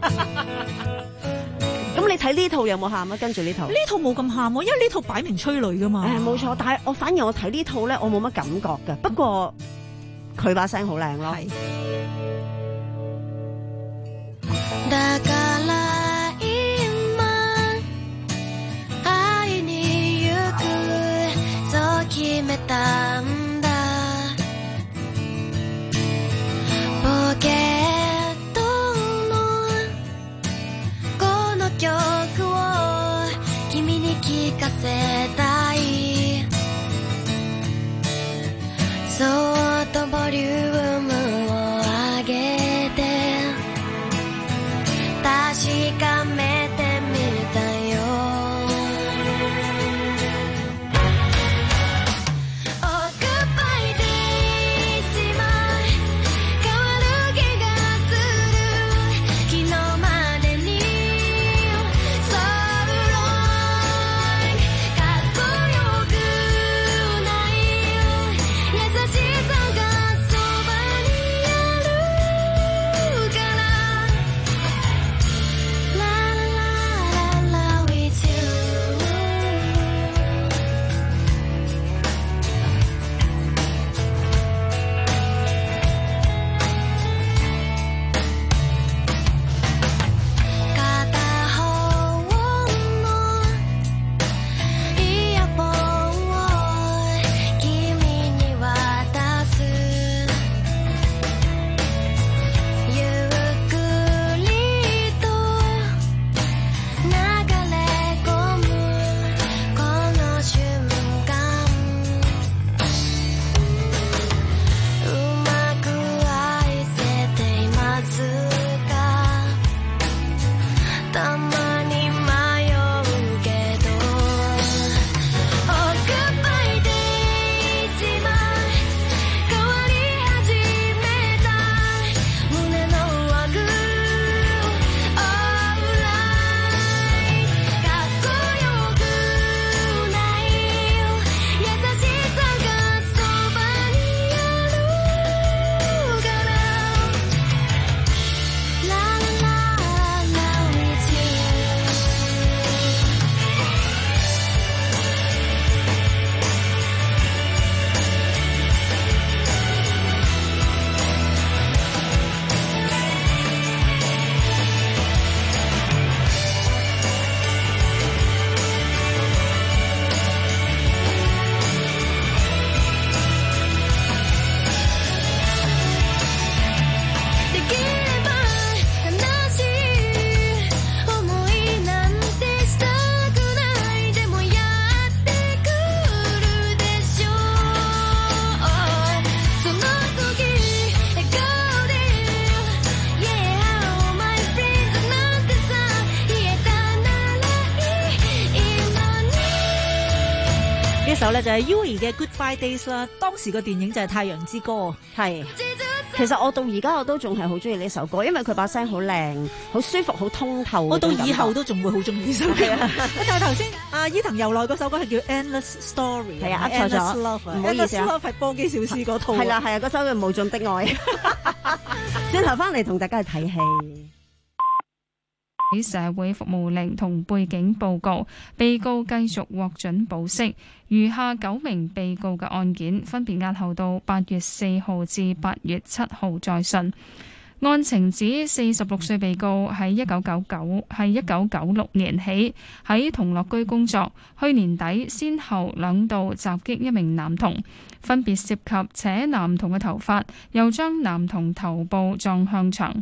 咁你睇呢套有冇喊啊？跟住呢套呢套冇咁喊喎，因為呢套擺明催淚噶嘛。 誒冇錯，但係我反而我睇呢套咧，我冇乜感覺嘅。不過佢把聲好靚咯。係。 だから今会いに行くそう決めたんだポケットのこの曲を君に聞かせたいそっとボリュームを上げて確かめてみたよ Oh goodbye days 今変わる気がする昨日までに So wrong かっこよくない優しさがそばにあるからLa la la la with you 片方のイヤホンを君に渡すゆっくりと流れ込むこの瞬間うまく愛せていますかたまに迷うけど Oh goodbye days 今変わり始めた胸のワグ Alright かっこよくない優しさがそばにあるから La la la with youできれば悲しい思いなんてしたくないでもやってくるでしょうその時笑顔で Yeah oh my friend なんてさ言えたならいいのに呢一首咧就係 Yui 嘅 Goodbye Days 啦，當時個電影就係《太陽之歌》。 係。其實我到而家我都仲係好中意呢首歌，因為佢把聲好靚、好舒服、好通透。 我到以後都仲會好中意呢首歌。但係頭先阿伊藤由來嗰首歌係叫 Endless Story， 係啊，噏錯咗，唔好意思啊。 Endless Love 係波姬小絲嗰套。 係啦係啊，嗰首叫無盡的愛。轉頭翻嚟同大家去睇戲。 喺社會服務令同背景報告，被告繼續獲准保釋。餘下九名被告嘅案件分別押後到八月四號至八月七號再訊。案情指四十六歲被告喺一九九九係一九九六年起喺同樂居工作，去年底先後兩度襲擊一名男童，分別涉及扯男童嘅頭髮，又將男童頭部撞向牆。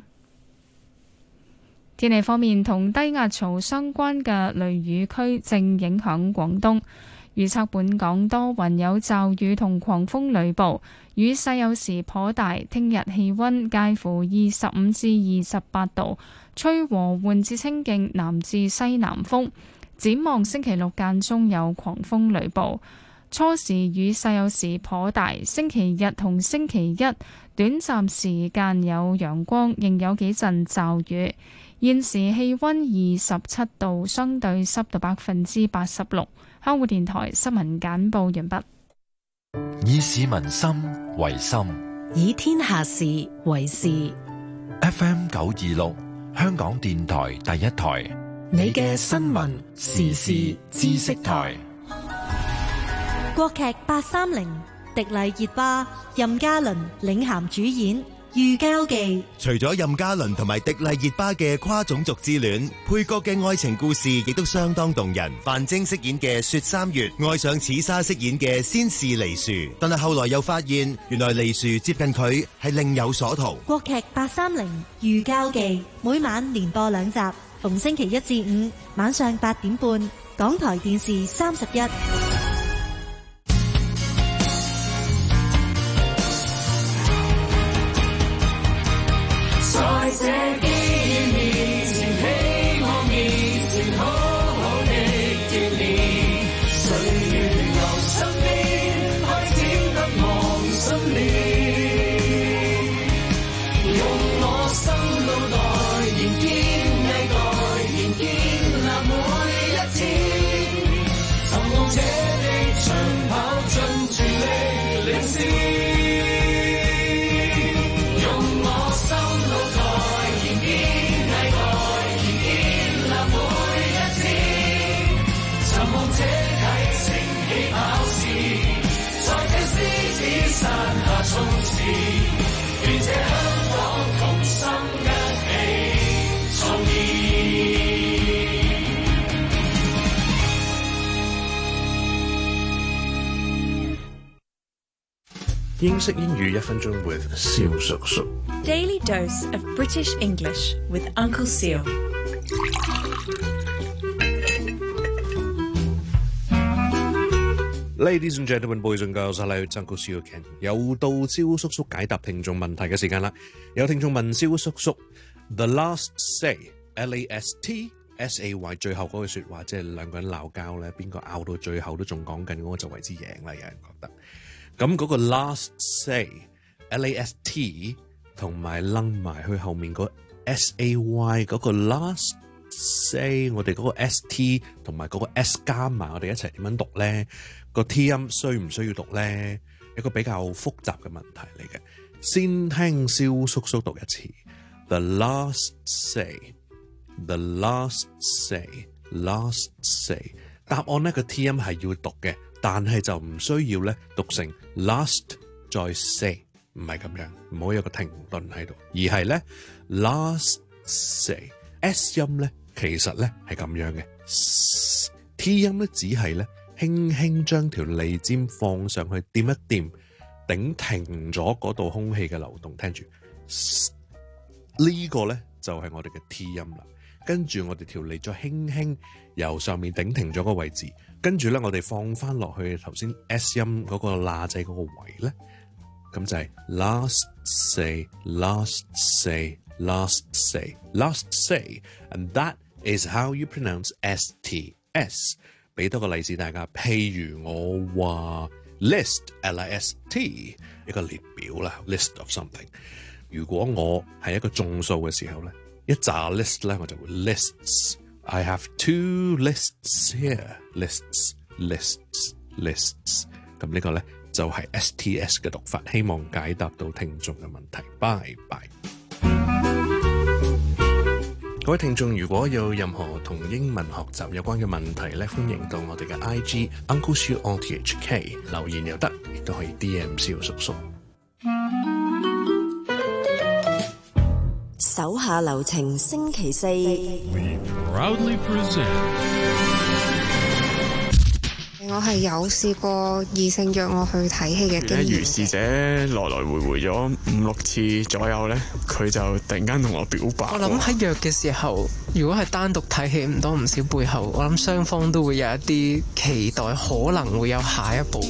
天氣方面，同低壓槽相關嘅雷雨區正影響廣東。 預測本港多雲有驟雨同狂風雷暴，雨勢有時頗大。聽日氣溫介乎二十五至二十八度，吹和緩至清勁南至西南風。展望星期六間中有狂風雷暴，初時雨勢有時頗大。星期日同星期一短暫時間有陽光，仍有幾陣驟雨。現時氣溫二十七度，相對濕度百分之八十六。香港電台新聞簡報完畢。 以市民心為心， 以天下事為事。 F M 九二六，香港電台第一台， 你嘅新聞時事知識台。 國劇八三零，迪麗熱巴、任嘉倫領銜主演《遇交記》。 除咗任嘉倫同埋迪麗熱巴嘅跨種族之戀，配角嘅愛情故事亦都相當動人。范晶飾演嘅雪三月愛上此莎飾演嘅先是梨樹，但係後來又發現原來梨樹接近佢係另有所圖。 國劇八三零《遇交記》每晚連播兩集，逢星期一至五晚上八點半，港台電視三十一。 在這機遇面前，希望面前，好好的鍛鍊。歲月由身邊開展得望心戀，用我心腦袋研堅毅蓋，研堅立每一天。尋夢者的長跑，盡全力領先。山下衝刺，願這香港同心一起創意。 英式英語一分鐘 with 蕭叔叔。 Daily dose of British English with Uncle Seal。 Ladies and gentlemen, boys and girls, hello, it's Uncle Siu again。又到蕭叔叔解答聽眾問題嘅時間啦。有聽眾問蕭叔叔 ，The last say, L A S T S A Y 最後嗰句説話，即係兩個人鬧交咧，邊個拗到最後都仲講緊嗰個就為之贏啦。有人覺得咁嗰個 last say, L A S T 同埋擸埋去後面個 S A Y 嗰個 last say， 我哋嗰個 S T 同埋嗰個 S 加埋，我哋一齊點樣讀咧？個 T 音需唔需要讀咧？一個比較複雜嘅問題嚟嘅。先聽蕭叔叔讀一次 The last say, The last say, Last say。 答案咧個 T 音係要讀嘅，但係就唔需要咧讀成 last 再 say， 唔係咁樣，唔好有個停頓喺度，而係咧 last say。 S 音咧其實咧係咁樣嘅， T 音咧只係咧輕輕將條脷尖放上去掂一掂，頂停咗嗰度空氣嘅流動。聽住呢個咧就係我哋嘅 T 音啦。跟住我哋條脷再輕輕由上面頂停咗個位置，跟住咧我哋放翻落去頭先 S 音嗰個罅仔嗰個位咧，咁就係 last say, last say, last say, last say, and that is how you pronounce S T S。俾多個例子大家，譬如我話 list L I S T 一個列表啦 ，list of something。如果我係一個眾數嘅時候咧，一紮 list 咧我就會 lists。I have two lists here， lists lists lists。咁呢個咧就係 S T S 嘅讀法，希望解答到聽眾嘅問題。拜拜。各位聽眾，如果有任何同英文學習有關嘅問題咧，歡迎到我哋嘅 I G Uncle Siu O T H K 留言又得，亦都可以 D M 蕭叔叔。 手下留情，星期四。 We proudly present 我係有試過異性約我去睇戲嘅經驗。 如是者來來回回咗五六次左右咧，佢就突然間同我表白。 我諗喺約嘅時候，如果係單獨睇戲，唔多唔少背後，我諗雙方都會有一啲期待，可能會有下一步。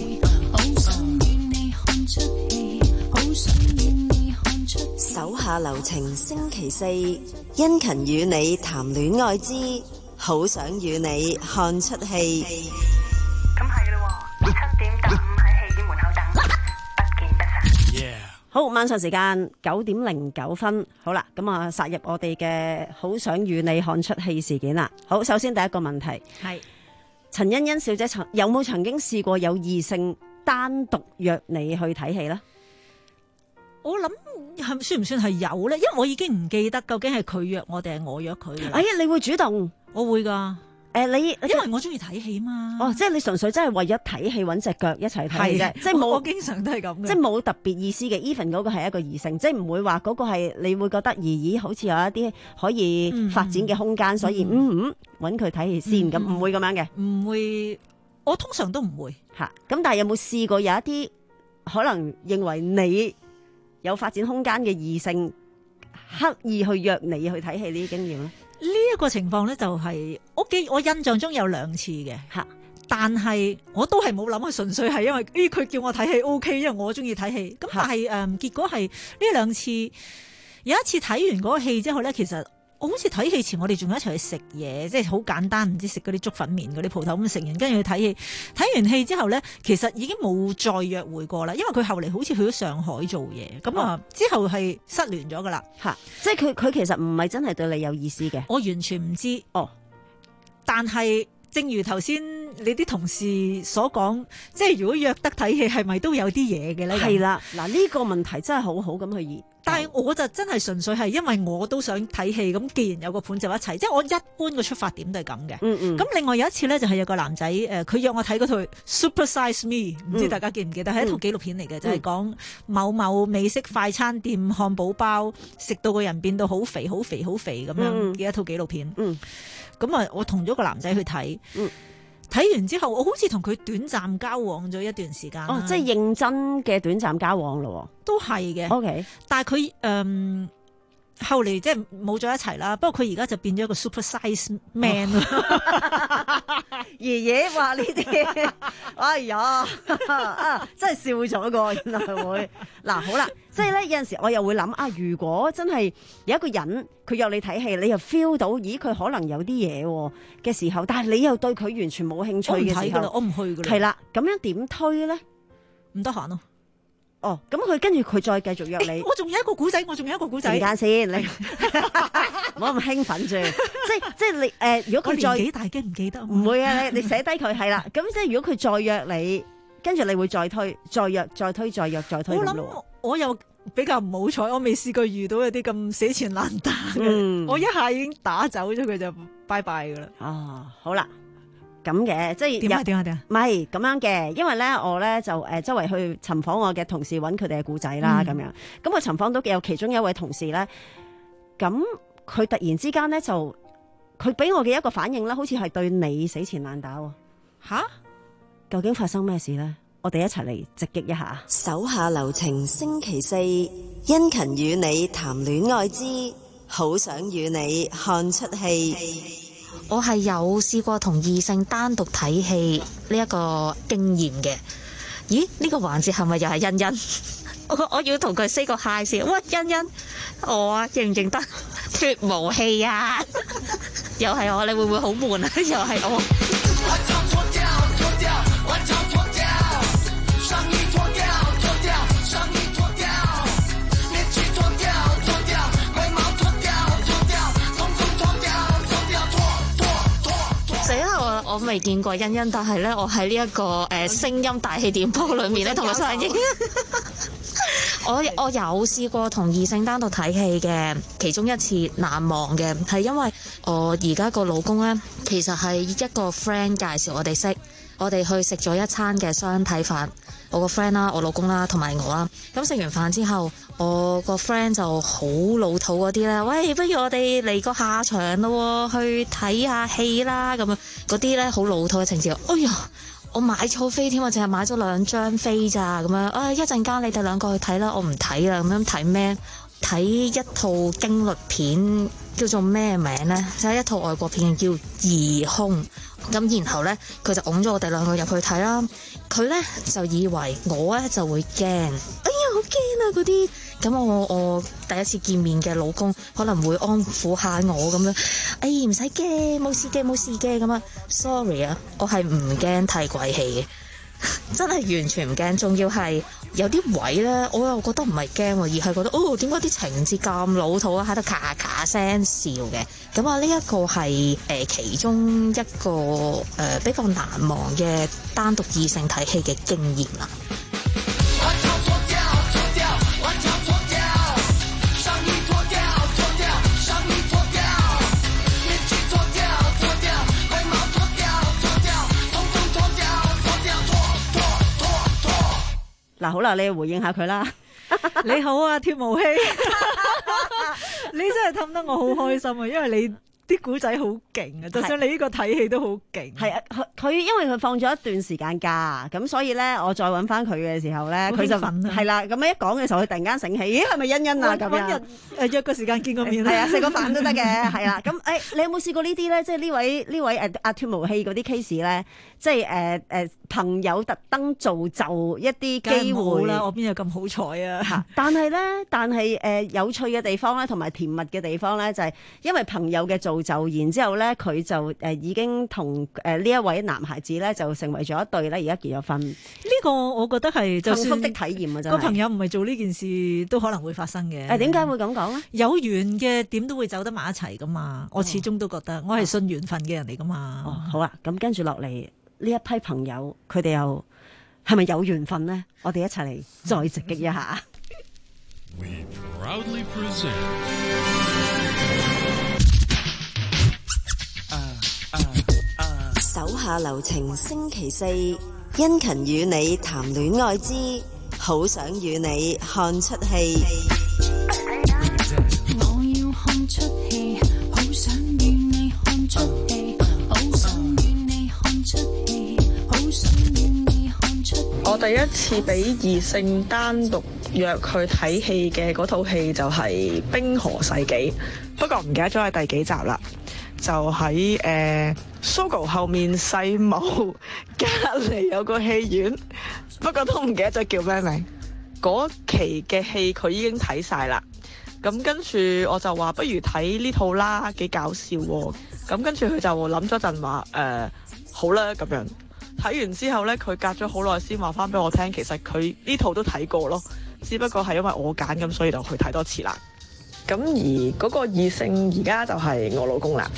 手下留情，星期四，殷勤與你談戀愛之，好想與你看出戲。 咁係咯，七點十五喺戲院門口等，不見不散。 Yeah. 好，晚上時間九點零九分，好啦，咁啊殺入我哋嘅好想與你看出戲事件啦。好，首先第一個問題係陳欣欣小姐曾有冇曾經試過有異性單獨約你去睇戲呢？ 我諗係算唔算係有咧？因為我已經唔記得究竟係佢約我定係我約佢。 哎呀，你會主動？ 我會噶。誒、呃，你因為我中意睇戲嘛。哦， 即係你純粹真係為咗睇戲揾隻腳一齊睇啫，即係冇。我經常都係咁嘅，即係冇特別意思嘅。even 嗰個係一個異性，即係唔會話嗰個係你會覺得咦咦好似有一啲可以發展嘅空間，嗯、所以嗯嗯揾佢睇戲先咁，唔、嗯、會咁樣嘅。唔會，我通常都唔會嚇。咁但係有冇試過有一啲可能認為你有發展空間嘅異性刻意去約你去睇戲呢啲經驗咧？ 呢、這、一個情況咧就係、是、我記我印象中有兩次嘅吓，但係我都係冇諗，佢純粹係因為咦佢叫我睇戲 O K， 因為我中意睇戲。咁但係誒、嗯、結果係呢兩次，有一次睇完嗰個戲之後咧，其實我好似睇戲前我哋仲一齊去食嘢，即係好簡單，唔知食嗰啲粥粉麵嗰啲鋪頭咁食完，跟住去睇戲。睇完戲之後咧，其實已經冇再約會過啦，因為佢後嚟好似去咗上海做嘢，咁啊、哦、之後係失聯咗噶啦。吓，即係佢佢其實唔係真係對你有意思嘅，我完全唔知。哦，但係正如頭先你啲同事所講，即係如果約得睇戲，係咪都有啲嘢嘅咧？係啦，嗱呢個問題真係好好咁去熱。但係我就真係純粹係因為我都想睇戲，咁既然有個伴就一齊，即係我一般嘅出發點都係咁嘅。嗯嗯。咁另外有一次咧，就係有個男仔誒，佢約我睇嗰套 Super Size Me，唔知大家記唔記得？係、嗯、一套紀錄片嚟嘅，就係、是、講某某美式快餐店漢堡包食到個人變到好肥、好肥、好肥咁樣嘅一套紀錄片。嗯。咁啊，我同咗個男仔去睇。嗯。睇完之後，我好似同佢短暫交往咗一段時間。哦，即係認真嘅短暫交往咯。都係嘅。O K，但係佢誒後嚟即係冇咗一齊啦。不過佢而家就變咗一個 super size man。爺爺話呢啲，哎呀，啊，真係笑咗個，原來會嗱好啦。即係咧有陣時我又會諗啊，如果真係有一個人佢約你睇戲，你又 feel 到，咦佢可能有啲嘢嘅時候，但係你又對佢完全冇興趣嘅時候，我唔去噶啦，係啦，咁樣點推咧？唔得閒咯。哦，咁佢跟住佢再繼續約你。欸、我仲有一個古仔，我仲有一個古仔。時間先，你唔好咁興奮住。即係即係你誒、呃，如果佢再幾大記唔記得？唔會啊，你你寫低佢係啦。咁即係如果佢再約你，跟住你會再推、再約、再推、再約、再推。我諗我又比較唔好彩，我未試過遇到有啲咁死纏爛打嘅。嗯、我一下已經打走咗佢就拜拜噶啦。啊，好啦。咁嘅，即係點啊點啊點啊，唔係咁樣嘅，因為咧我咧就誒、呃、周圍去尋訪我嘅同事，揾佢哋嘅故仔啦，咁、嗯、樣。咁我尋訪到有其中一位同事咧，咁佢突然之間咧就佢俾我嘅一個反應咧，好似係對你死纏爛打喎。吓？究竟發生咩事咧？我哋一齊嚟直擊一下。 手下留情，星期四，殷勤與你談戀愛之，好想與你看出戲。 我係有試過同異性單獨睇戲呢一個經驗嘅。咦？呢、這個環節係咪又係欣欣？我我要同佢 say 個 hi 先。喂，欣欣，我啊認唔認得脫毛戲啊？又係我，你會唔會好悶啊？又係我。我未見過欣欣，但係咧，我喺呢一個誒、呃、聲音大氣電波裏面咧，同佢上映。我我有試過同異性單獨睇戲嘅，其中一次難忘嘅係因為我而家個老公咧，其實係一個 friend 介紹我哋識，我哋去食咗一餐嘅雙體飯。我個 friend 啦，我老公啦，同埋我啦。咁食完飯之後，我個 friend 就好老土嗰啲咧，喂，不如我哋嚟個下場咯，去睇下戲啦。咁樣嗰啲咧好老土嘅情節。哎呀， 我買錯飛添，我淨係買咗兩張飛咋咁樣。啊，一陣間你哋兩個去睇啦，我唔睇啦。咁樣睇咩？睇一套驚慄片，叫做咩名呢？就係一套外國片叫《疑兇》。咁然後呢，佢就擁咗我哋兩個入去睇啦。佢呢就以為我呢就會驚，哎呀好驚啊嗰啲。咁我我第一次見面嘅老公可能會安撫下我咁樣，哎唔使驚，冇事嘅冇事嘅咁啊。Sorry 啊，我係唔驚睇鬼戲嘅。真係完全唔驚，仲要係有啲位呢，我又覺得唔係驚喎，而係覺得哦，點解啲情節咁老土啊，喺度咔咔聲笑嘅。咁啊，呢一個係誒其中一個誒、呃、比較難忘嘅單獨異性睇戲嘅經驗啦。 嗱，好啦，你回應下佢啦。 你好啊，脫毛器，你真係氹得我好開心啊，因為你啲古仔好勁啊，就算你呢個睇戲都好勁。 係啊，佢佢因為佢放咗一段時間假，咁所以咧，我再揾翻佢嘅時候咧，佢就係啦。咁樣一講嘅時候，佢突然間醒起，咦，係咪欣欣啊？咁樣誒約個時間見個面， 係啊，食個飯都得嘅，係啦。咁誒，你有冇試過呢啲咧？即係呢位呢位誒阿脫毛器嗰啲 case 咧，即係誒誒朋友特登造就一啲機會啦。我邊有咁好彩啊？ 但係咧，但係誒有趣嘅地方咧，同埋甜蜜嘅地方咧，就係因為朋友嘅造就，然之後咧，佢就誒已經同誒呢一位男孩子咧就成為咗一對咧，而家結咗婚。呢個我覺得係就幸福的體驗啊！真係個朋友唔係做呢件事都可能會發生嘅。 誒點解會咁講咧？ 有緣嘅點都會走得埋一齊噶嘛。我始終都覺得我係信緣分嘅人嚟噶嘛。 哦，好啦，咁跟住落嚟呢一批朋友，佢哋又係咪有緣分呢？我哋一齊嚟再直擊一下。 We proudly present 手下留情星期四，殷勤與你談戀愛之，好想與你看出戲。 我要看出戲，好想與你看出戲，好想與你看出戲，好想與你看出戲。 我第一次俾異性單獨約去睇戲嘅嗰套戲就係《冰河世紀》，不過唔記得咗係第幾集啦。就喺誒 Sogo 後面世貿隔離有個戲院，不過都唔記得咗叫咩名。嗰期嘅戲佢已經睇晒啦，咁跟住我就話不如睇呢套啦，幾搞笑喎。咁跟住佢就諗咗陣話誒好啦咁樣。睇完之後呢，佢隔咗好耐先話翻俾我聽，其實佢呢套都睇過咯，只不過係因為我揀咁，所以就去睇多次啦。咁而嗰個異性而家就係我老公啦。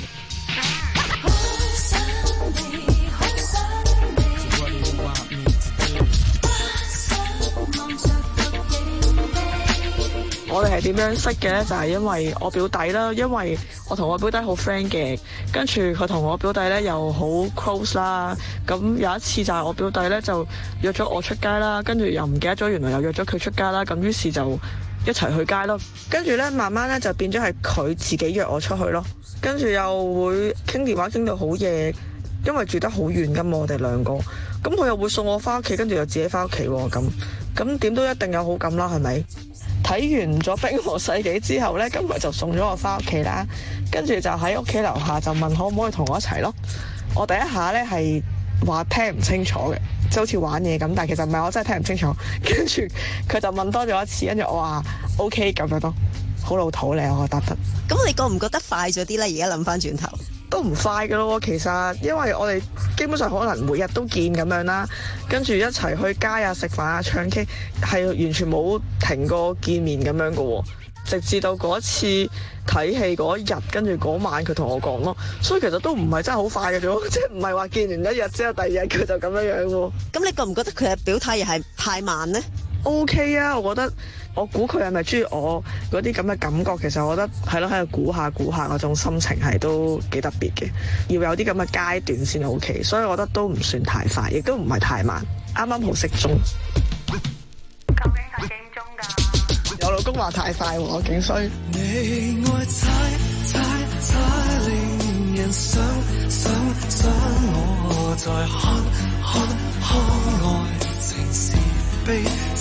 我哋係點樣識嘅呢？就係因為我表弟啦，因為我同我表弟好 friend 嘅，跟住佢同我表弟呢又好 close 啦。咁有一次就係我表弟呢就約咗我出街啦，跟住又唔記得咗原來又約咗佢出街啦。咁於是就一齊去街咯。跟住呢慢慢呢就變咗係佢自己約我出去咯。跟住又會傾電話傾到好夜，因為住得好遠㗎嘛，我哋兩個。咁佢又會送我翻屋企，跟住又自己翻屋企喎。咁咁點都一定有好感啦，係咪？睇完咗《冰河世紀》之後呢，咁佢就送咗我翻屋企啦，跟住就喺屋企樓下就問可唔可以同我一齊咯。我第一下呢係話聽唔清楚嘅，即係好似玩嘢咁，但係其實唔係，我真係聽唔清楚。跟住佢就問多咗一次，跟住我話 OK 咁樣咯，好老土咧，我答得。 咁你覺唔覺得快咗啲呢？而家諗翻轉頭。 都唔快㗎咯，其實因為我哋基本上可能每日都見咁樣啦，跟住一齊去街啊、食飯啊、唱 K， 係完全冇停過見面咁樣㗎喎，直至到嗰次睇戲嗰日，跟住嗰晚佢同我講咯，所以其實都唔係真係好快嘅啫，即係唔係話見完一日之後第二日佢就咁樣樣喎。咁你覺唔覺得佢嘅表態又係太慢呢？ OK 啊，我覺得我估佢係咪中意我嗰啲咁嘅感覺，其實我覺得係咯，喺度估下估下嗰種心情係都幾特別嘅，要有啲咁嘅階段先 OK， 所以我覺得都唔算太快，亦都唔係太慢，啱啱好適中。 究竟係幾點鐘㗎？ 我老公話太快喎，我勁衰。 你愛猜猜猜令人想想想我在看看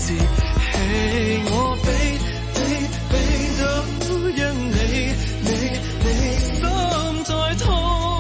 節氣，我飛飛飛到因你你你心在痛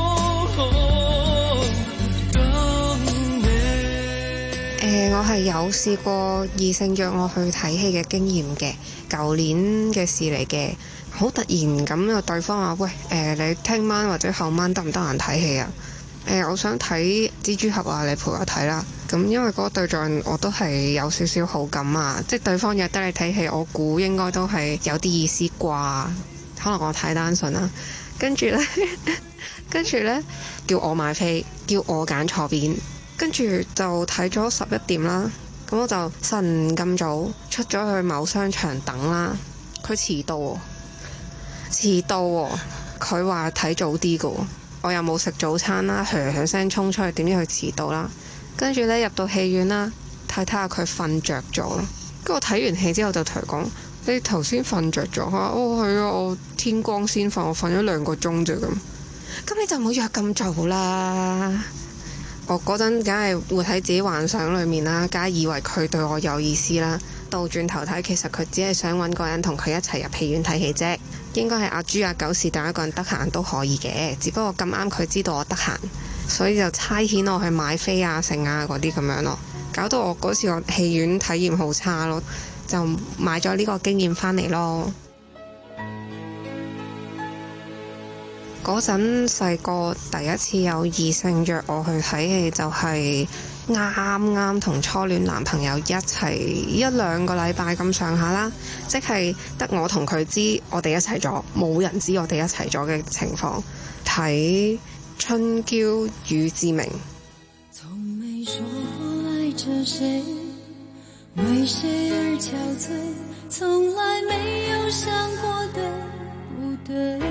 等你。 誒，我係有試過異性約我去睇戲嘅經驗嘅，舊年嘅事嚟嘅。好突然咁啊！對方話：喂，誒、呃，你聽晚或者後晚得唔得閒睇戲啊？誒、呃，我想睇蜘蛛俠啊，你陪我睇啦。咁因為嗰個對象我都係有少少好感啊，即係對方約得你睇戲，我估應該都係有啲意思啩。可能我太單純啦。跟住呢，跟住呢，叫我買飛，叫我揀坐邊，跟住就睇咗十一點啦。咁我就晨咁早出咗去某商場等啦。佢遲到喎。遲到喎，佢話睇早啲㗎喎，我又冇食早餐啦，噓噓聲衝出去，點知佢遲到啦。跟住呢，入到戲院啦，睇睇下佢瞓着咗咯。跟住我睇完戲之後就同佢講：你頭先瞓着咗？佢話：哦，係啊，我天光先瞓，我瞓咗兩個鐘啫咁。咁你就唔好約咁早啦。我嗰陣梗係活喺自己幻想裡面啦，梗係以為佢對我有意思啦。倒轉頭睇，其實佢只係想揾個人同佢一齊入戲院睇戲啫。應該係阿豬阿狗是但一個人得閒都可以嘅，只不過咁啱佢知道我得閒，所以就差遣我去買飛啊、剩啊嗰啲咁樣咯。搞到我嗰次個戲院體驗好差咯，就買咗呢個經驗返嚟咯。嗰陣細個第一次有異性約我去睇戲，就係啱啱同初戀男朋友一齊一兩個禮拜咁上下啦，即係得我同佢知我哋一齊咗，冇人知我哋一齊咗嘅情況，睇《春嬌與志明》。 從沒說過愛着誰，為誰而憔悴，從來沒有想過對不對，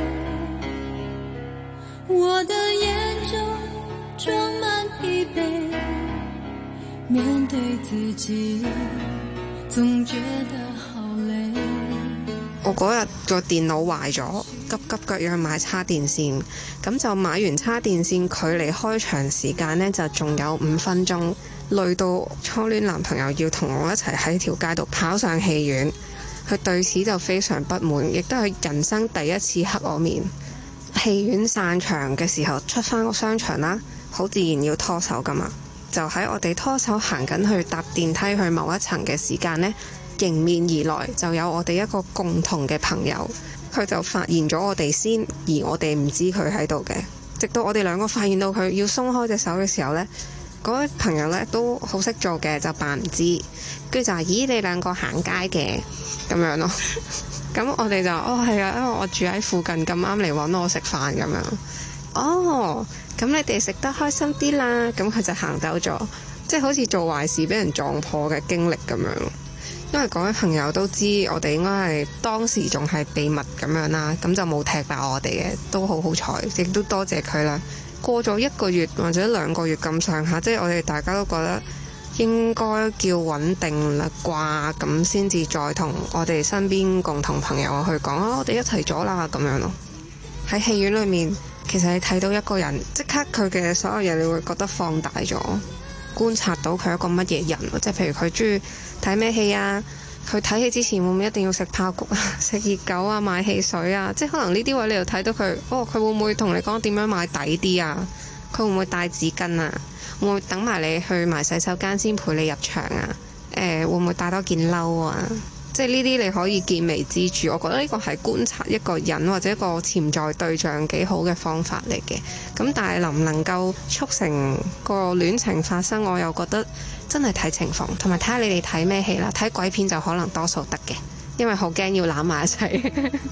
我的眼中裝滿疲憊，面對自己總覺得好累。 我嗰日個電腦壞咗，急急腳要去買叉電線，咁就買完叉電線，距離開場時間呢就仲有五分鐘，累到初戀男朋友要同我一齊喺條街度跑上戲院，佢對此就非常不滿，亦都係人生第一次黑我面。戲院散場嘅時候出返個商場啦，好自然要拖手㗎嘛。就喺我哋拖手行緊去搭電梯去某一層嘅時間呢，迎面而來就有我哋一個共同嘅朋友，佢就發現咗我哋先，而我哋唔知佢喺度嘅。直到我哋兩個發現到佢要鬆開隻手嘅時候呢，嗰位朋友呢都好識做嘅，就扮唔知，跟住就話：咦，你兩個行街嘅咁樣咯。咁我哋就哦係啊，因為我住喺附近，咁啱嚟揾我食飯咁樣。哦，咁你哋食得開心啲啦。咁佢就行走咗，即係好似做壞事俾人撞破嘅經歷咁樣。因為嗰位朋友都知我哋應該係當時仲係秘密咁樣啦，咁就冇踢爆我哋嘅，都好好彩，亦都多謝佢啦。過咗一個月或者兩個月咁上下，即係我哋大家都覺得應該叫穩定啦啩，咁先至再同我哋身邊共同朋友去講啊，我哋一齊咗啦咁樣咯。喺戲院裏面，其實你睇到一個人，即刻佢嘅所有嘢，你會覺得放大咗，觀察到佢係一個乜嘢人，即係譬如佢中意睇咩戲啊，佢睇戲之前會唔會一定要食爆谷啊、食熱狗啊、買汽水啊，即係可能呢啲位你又睇到佢，哦，佢會唔會同你講點樣買抵啲啊？佢會唔會帶紙巾啊？會唔會等埋你去埋洗手間先陪你入場啊？誒、呃，會唔會帶多件褸啊？即係呢啲你可以見微知著，我覺得呢個係觀察一個人或者一個潛在對象幾好嘅方法嚟嘅。咁但係能唔能夠促成個戀情發生，我又覺得真係睇情況，同埋睇下你哋睇咩戲啦。睇鬼片就可能多數得嘅，因為好驚要攬埋一齊。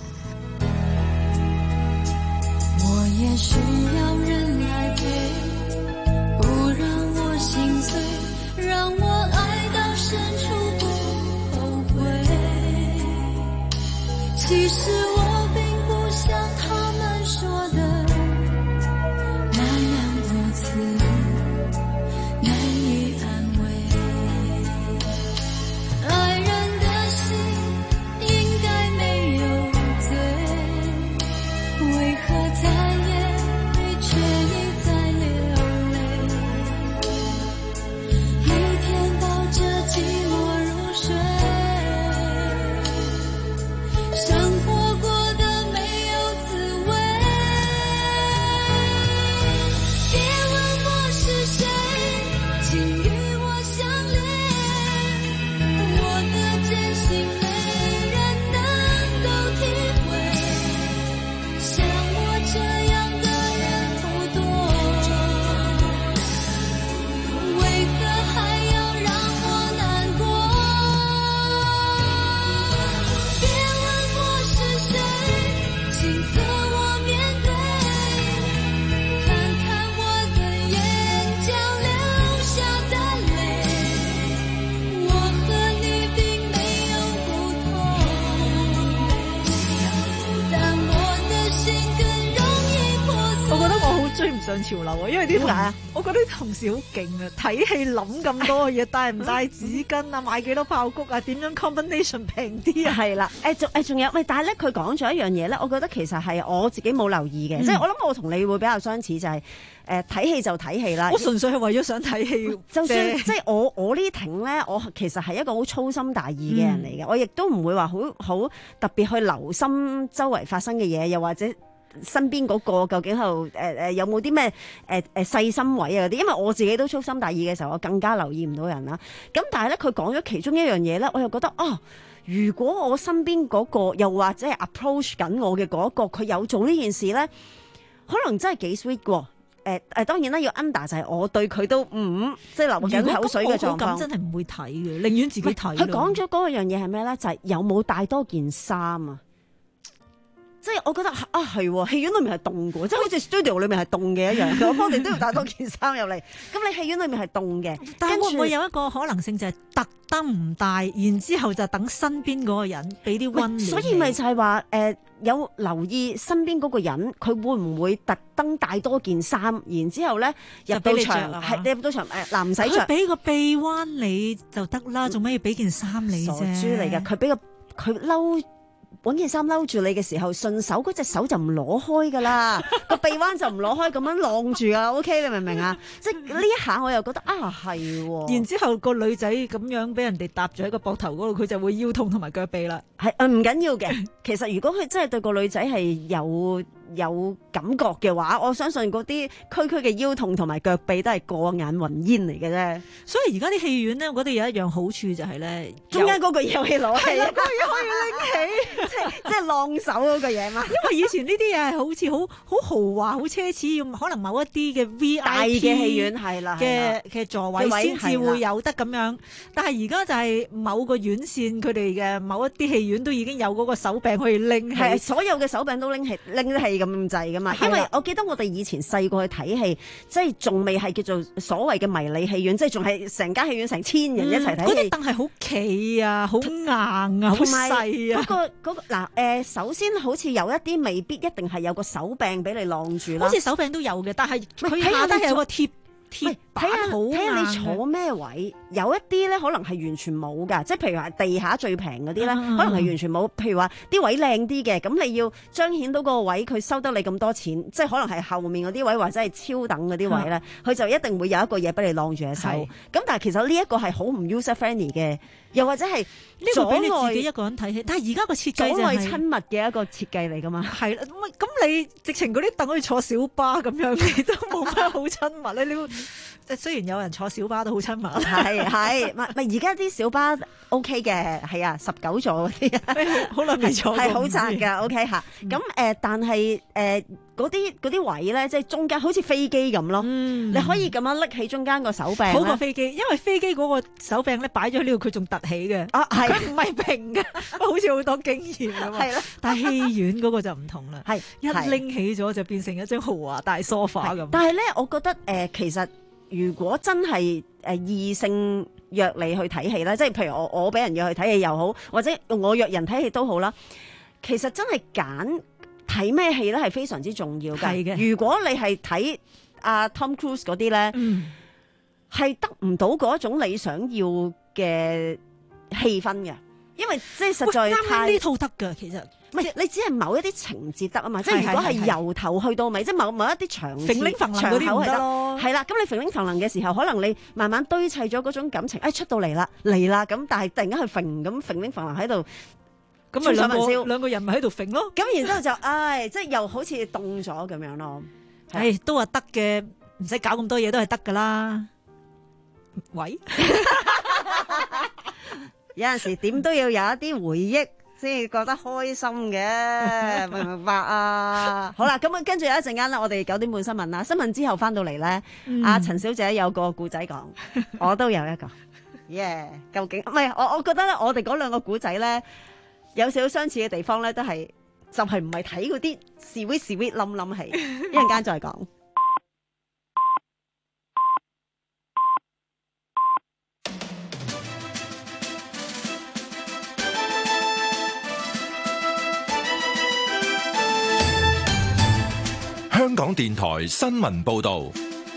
我也需要人來陪，不讓我心碎，讓我愛到深處不後悔。其實我並不像他們說的那樣如此難以安慰。愛人的心應該沒有罪，為何在眼裡卻一再流淚？一天抱着寂寞入睡。 上潮流啊，因為啲同點解我覺得啲同事好勁啊，睇戲諗咁多嘢，帶唔帶紙巾啊，買幾多爆谷啊，點樣 combination 平啲啊？ 係啦，誒仲誒仲有，喂，但係咧佢講咗一樣嘢咧，我覺得其實係我自己冇留意嘅， 嗯即係我諗我同你會比較相似，就係誒睇戲就睇戲啦。 我純粹係為咗想睇戲， 就算即係我我呢挺咧，我其實係一個好粗心大意嘅人嚟嘅， 嗯我亦都唔會話好好特別去留心周圍發生嘅嘢，又或者身邊嗰個究竟喺度誒誒有冇啲咩誒誒細心位啊嗰啲，因為我自己都粗心大意嘅時候，我更加留意唔到人啦。咁但係咧，佢講咗其中一樣嘢咧，我又覺得啊，如果我身邊嗰個又或者係 approach 緊我嘅嗰個，佢有做呢件事咧，可能真係幾 sweet 喎。誒誒，當然啦，要 under 就係我對佢都唔即係流緊口水嘅狀況， 咁真係唔會睇嘅，寧願自己睇。 佢講咗嗰樣嘢係咩咧？就係有冇帶多件衫啊？即係我覺得啊係喎，戲院裏面係凍嘅，即係好似 studio 裏面係凍嘅一樣。我哋都要帶多件衫入嚟。咁你戲院裏面係凍嘅， 但係跟住會唔會有一個可能性就係特登唔帶，然之後就等身邊嗰個人俾啲溫暖？ 所以咪就係話誒有留意身邊嗰個人，佢會唔會特登帶多件衫，然之後咧入到場係你入到場誒嗱唔使着， 佢俾個臂彎你就得啦，做咩要俾件衫你啫？ 傻豬嚟㗎，佢俾個佢嬲。揾件衫嬲住你嘅時候，順手嗰隻手就唔攞開噶啦，個臂彎就唔攞開，咁樣晾住啊 ，OK， 你明唔明啊？即係呢一下我又覺得啊係喎， 然之後個女仔咁樣俾人哋搭住喺個膊頭嗰度，佢就會腰痛同埋腳痹啦。 係誒唔緊要嘅，其實如果佢真係對個女仔係有有感覺嘅話，我相信嗰啲區區嘅腰痛同埋腳痹都係過眼雲煙嚟嘅啫。 所以而家啲戲院咧，我覺得有一樣好處就係咧， 中間嗰個嘢可以攞起， 係啦，嗰個嘢可以拎起。 即係即係晾手嗰個嘢嘛， 因為以前呢啲嘢係好似好好豪華、好奢侈，要可能某一啲嘅 V I P 大嘅戲院係啦嘅嘅座位先至會有得咁樣。但係而家就係某個院線佢哋嘅某一啲戲院都已經有嗰個手柄可以拎起， 係所有嘅手柄都拎起拎得起咁滯噶嘛。因為我記得我哋以前細個去睇戲，即係仲未係叫做所謂嘅迷你戲院，即係仲係成間戲院成千人一齊睇戲。 嗰啲凳係好企啊，好硬啊，好細啊。 嗰個嗰個嗱誒，首先好似有一啲未必一定係有個手柄俾你晾住啦， 好似手柄都有嘅，但係佢下下低係有個貼。睇下睇下你坐咩位，有一啲咧可能係完全冇㗎，即係譬如話地下最平嗰啲咧， 嗯、 可能係完全冇。譬如話啲位靚啲嘅，咁你要彰顯到嗰個位佢收得你咁多錢，即係可能係後面嗰啲位或者係超等嗰啲位咧，佢、嗯、就一定會有一個嘢俾你晾住隻手。咁但係其實呢一個係好唔 user friendly 嘅，又或者係呢個俾你自己一個人睇戲。但係而家個設計就係親密嘅一個設計嚟㗎嘛。 係啦，咁你直情嗰啲凳可以坐小巴咁樣，你都冇乜好親密咧。你即係雖然有人坐小巴都好親密， 係係，唔係而家啲小巴 OK 嘅，係啊，十九座嗰啲， 好耐未坐過， 係好窄㗎 OK 嚇。咁誒，但係誒嗰啲嗰啲位咧，即係中間好似飛機咁咯，你可以咁樣拎起中間個手柄， 好過飛機，因為飛機嗰個手柄咧擺咗喺呢度，佢仲凸起嘅， 啊係， 佢唔係平嘅，好似好多經驗咁啊。係啦，但係戲院嗰個就唔同啦，係一拎起咗就變成一張豪華大梳化咁。 但係咧，我覺得誒其實。如果真係誒異性約你去睇戲咧，即係譬如我我俾人約去睇戲又好，或者我約人睇戲都好啦，其實真係揀睇咩戲咧係非常之重要嘅。係嘅。如果你係睇阿 Tom Cruise 嗰啲咧，嗯，係得唔到嗰種你想要嘅氣氛嘅，因為即係實在太呢套得㗎，其實。 唔係，你只係某一啲情節得啊嘛，即係如果係由頭去到尾，即係某某一啲場揈拎揈能嗰啲唔得咯。 係啦，咁你揈拎揈能嘅時候，可能你慢慢堆砌咗嗰種感情，誒、哎、出到嚟啦，嚟啦，咁但係突然間去揈咁揈拎揈能喺度， 咁咪兩個兩個人咪喺度揈咯。 咁然之後就，唉、哎，即係又好似凍咗咁樣咯。 唉、哎，都話得嘅，唔使搞咁多嘢都係得噶啦。喂， 有陣時點都要有一啲回憶。先至覺得開心嘅，明唔明白啊？好啦，咁啊，跟住有一陣間咧，我哋九點半新聞啦。新聞之後翻到嚟咧，阿、嗯、陳小姐有個故仔講，我都有一個，耶、yeah！究竟唔係我？我覺得咧，我哋嗰兩個故仔咧，有少少相似嘅地方咧，都係就係唔係睇嗰啲 sweet sweet 冧冧戲，一陣間再講。 香港電台新聞報道。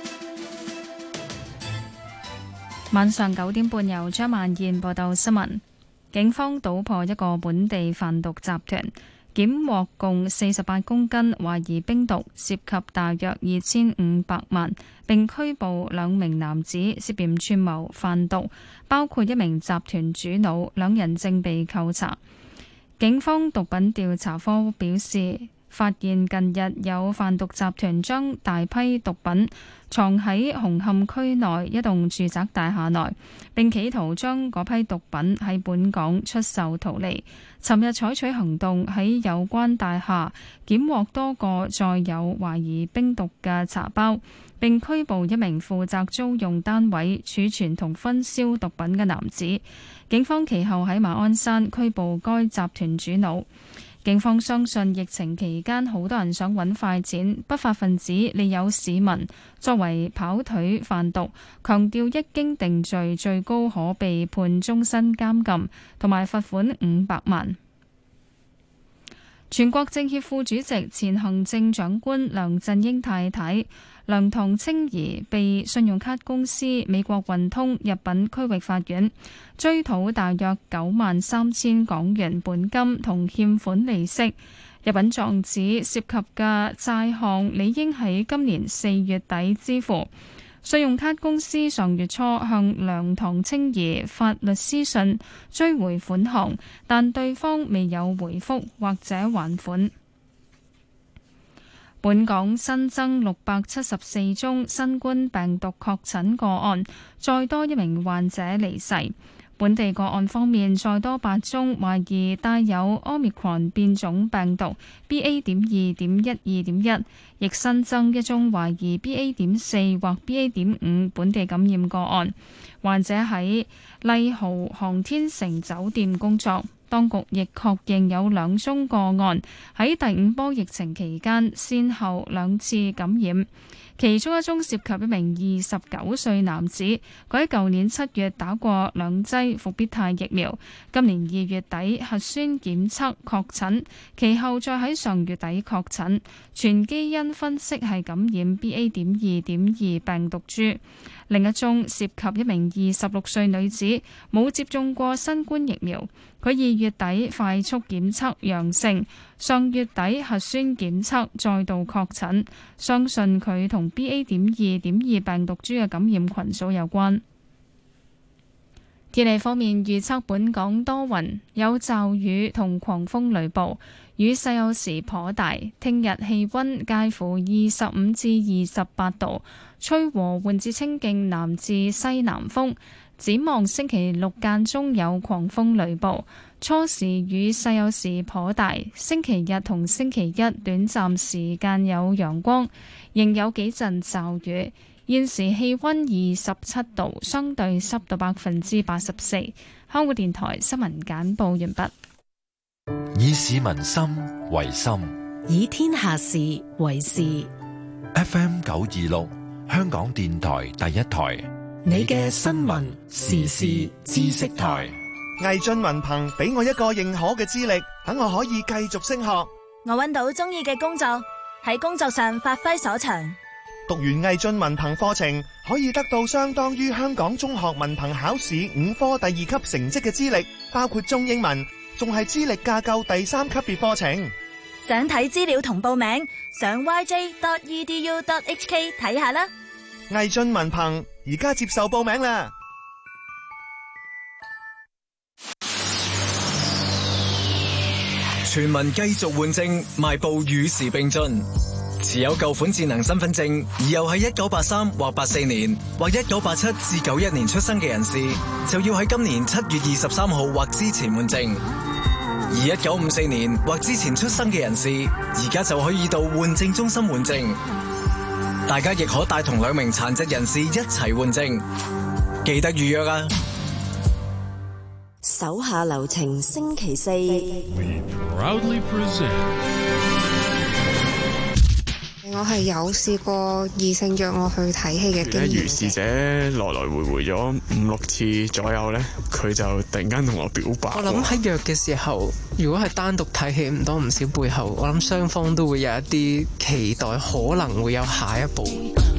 晚上九點半由張萬燕報道新聞。警方搗破一個本地販毒集團，檢獲共四十八公斤懷疑冰毒，涉及大約二千五百萬，並拘捕兩名男子涉嫌串謀販毒，包括一名集團主腦，兩人正被扣查。警方毒品調查科表示，發現近日有販毒集團將大批毒品藏喺紅磡區內一棟住宅大廈內，並企圖將嗰批毒品喺本港出售圖利。尋日採取行動，喺有關大廈檢獲多個載有懷疑冰毒嘅茶包，並拘捕一名負責租用單位儲存同分銷毒品嘅男子。警方其後喺馬鞍山拘捕該集團主腦。警方相信疫情期間好多人想揾快錢，不法分子利誘市民作為跑腿販毒，強調一經定罪，最高可被判終身監禁同埋罰款五百萬。全國政協副主席、前行政長官梁振英太太梁唐青儀被信用卡公司美國運通入稟區域法院追討大約九萬三千港元本金同欠款利息。入稟狀指涉及嘅債項理應喺今年四月底支付。信用卡公司上月初向梁唐青儀發律師信追回款項，但對方未有回覆或者還款。本港新增六百七十四宗新冠病毒確診個案，再多一名患者離世。本地個案方面，再多八宗懷疑帶有 Omicron 變種病毒 B A 點二點一二點一，亦新增一宗懷疑 B A 點四或 B A 點五本地感染個案。患者喺麗豪航天城酒店工作。當局亦確認有兩宗個案喺第五波疫情期間先後兩次感染，其中一宗涉及一名二十九歲男子，佢喺舊年七月打過兩劑復必泰疫苗，今年二月底核酸檢測確診，其後再喺上月底確診，全基因分析係感染 B A 點二點二病毒株。另一宗涉及一名二十六歲女子，冇接種過新冠疫苗，佢二月底快速檢測陽性，上月底核酸檢測再度確診，相信佢同 B A 點二點二病毒株嘅感染群組有關。天氣方面預測，本港多雲，有驟雨同狂風雷暴，雨勢有時頗大。聽日氣溫介乎二十五至二十八度，吹和緩至清勁南至西南風。展望星期六間中有狂風雷暴，初時雨勢有時頗大。星期日同星期一短暫時間有陽光，仍有幾陣驟雨。現時氣溫二十七度，相對濕度百分之八十四。香港電台新聞簡報完畢。 以市民心為心， 以天下事為事。 F M 九二六，香港電台第一台， 你嘅新聞時事知識台。 毅進文憑俾我一個認可嘅資歷，等我可以繼續升學。 我揾到中意嘅工作，喺工作上發揮所長。 讀完毅進文憑課程，可以得到相當於香港中學文憑考試五科第二級成績嘅資歷，包括中英文，仲係資歷架構第三級別課程。 想睇資料同報名，上 y j dot e d u dot h k 睇下啦。 毅進文憑而家接受報名啦！ 全民繼續換證，邁步與時並進。持有舊款智能身份證而又喺一九八三或八四年或一九八七至九一年出生嘅人士，就要喺今年七月二十三號或之前換證；而一九五四年或之前出生嘅人士，而家就可以到換證中心換證。大家亦可帶同兩名殘疾人士一齊換證，記得預約啊！ 手下留情，星期四。 We proudly present 我係有試過異性約我去睇戲嘅經驗。 如是者來來回回咗五六次左右呢，佢就突然間同我表白。 我諗喺約嘅時候，如果係單獨睇戲，唔多唔少背後，我諗雙方都會有一啲期待，可能會有下一步。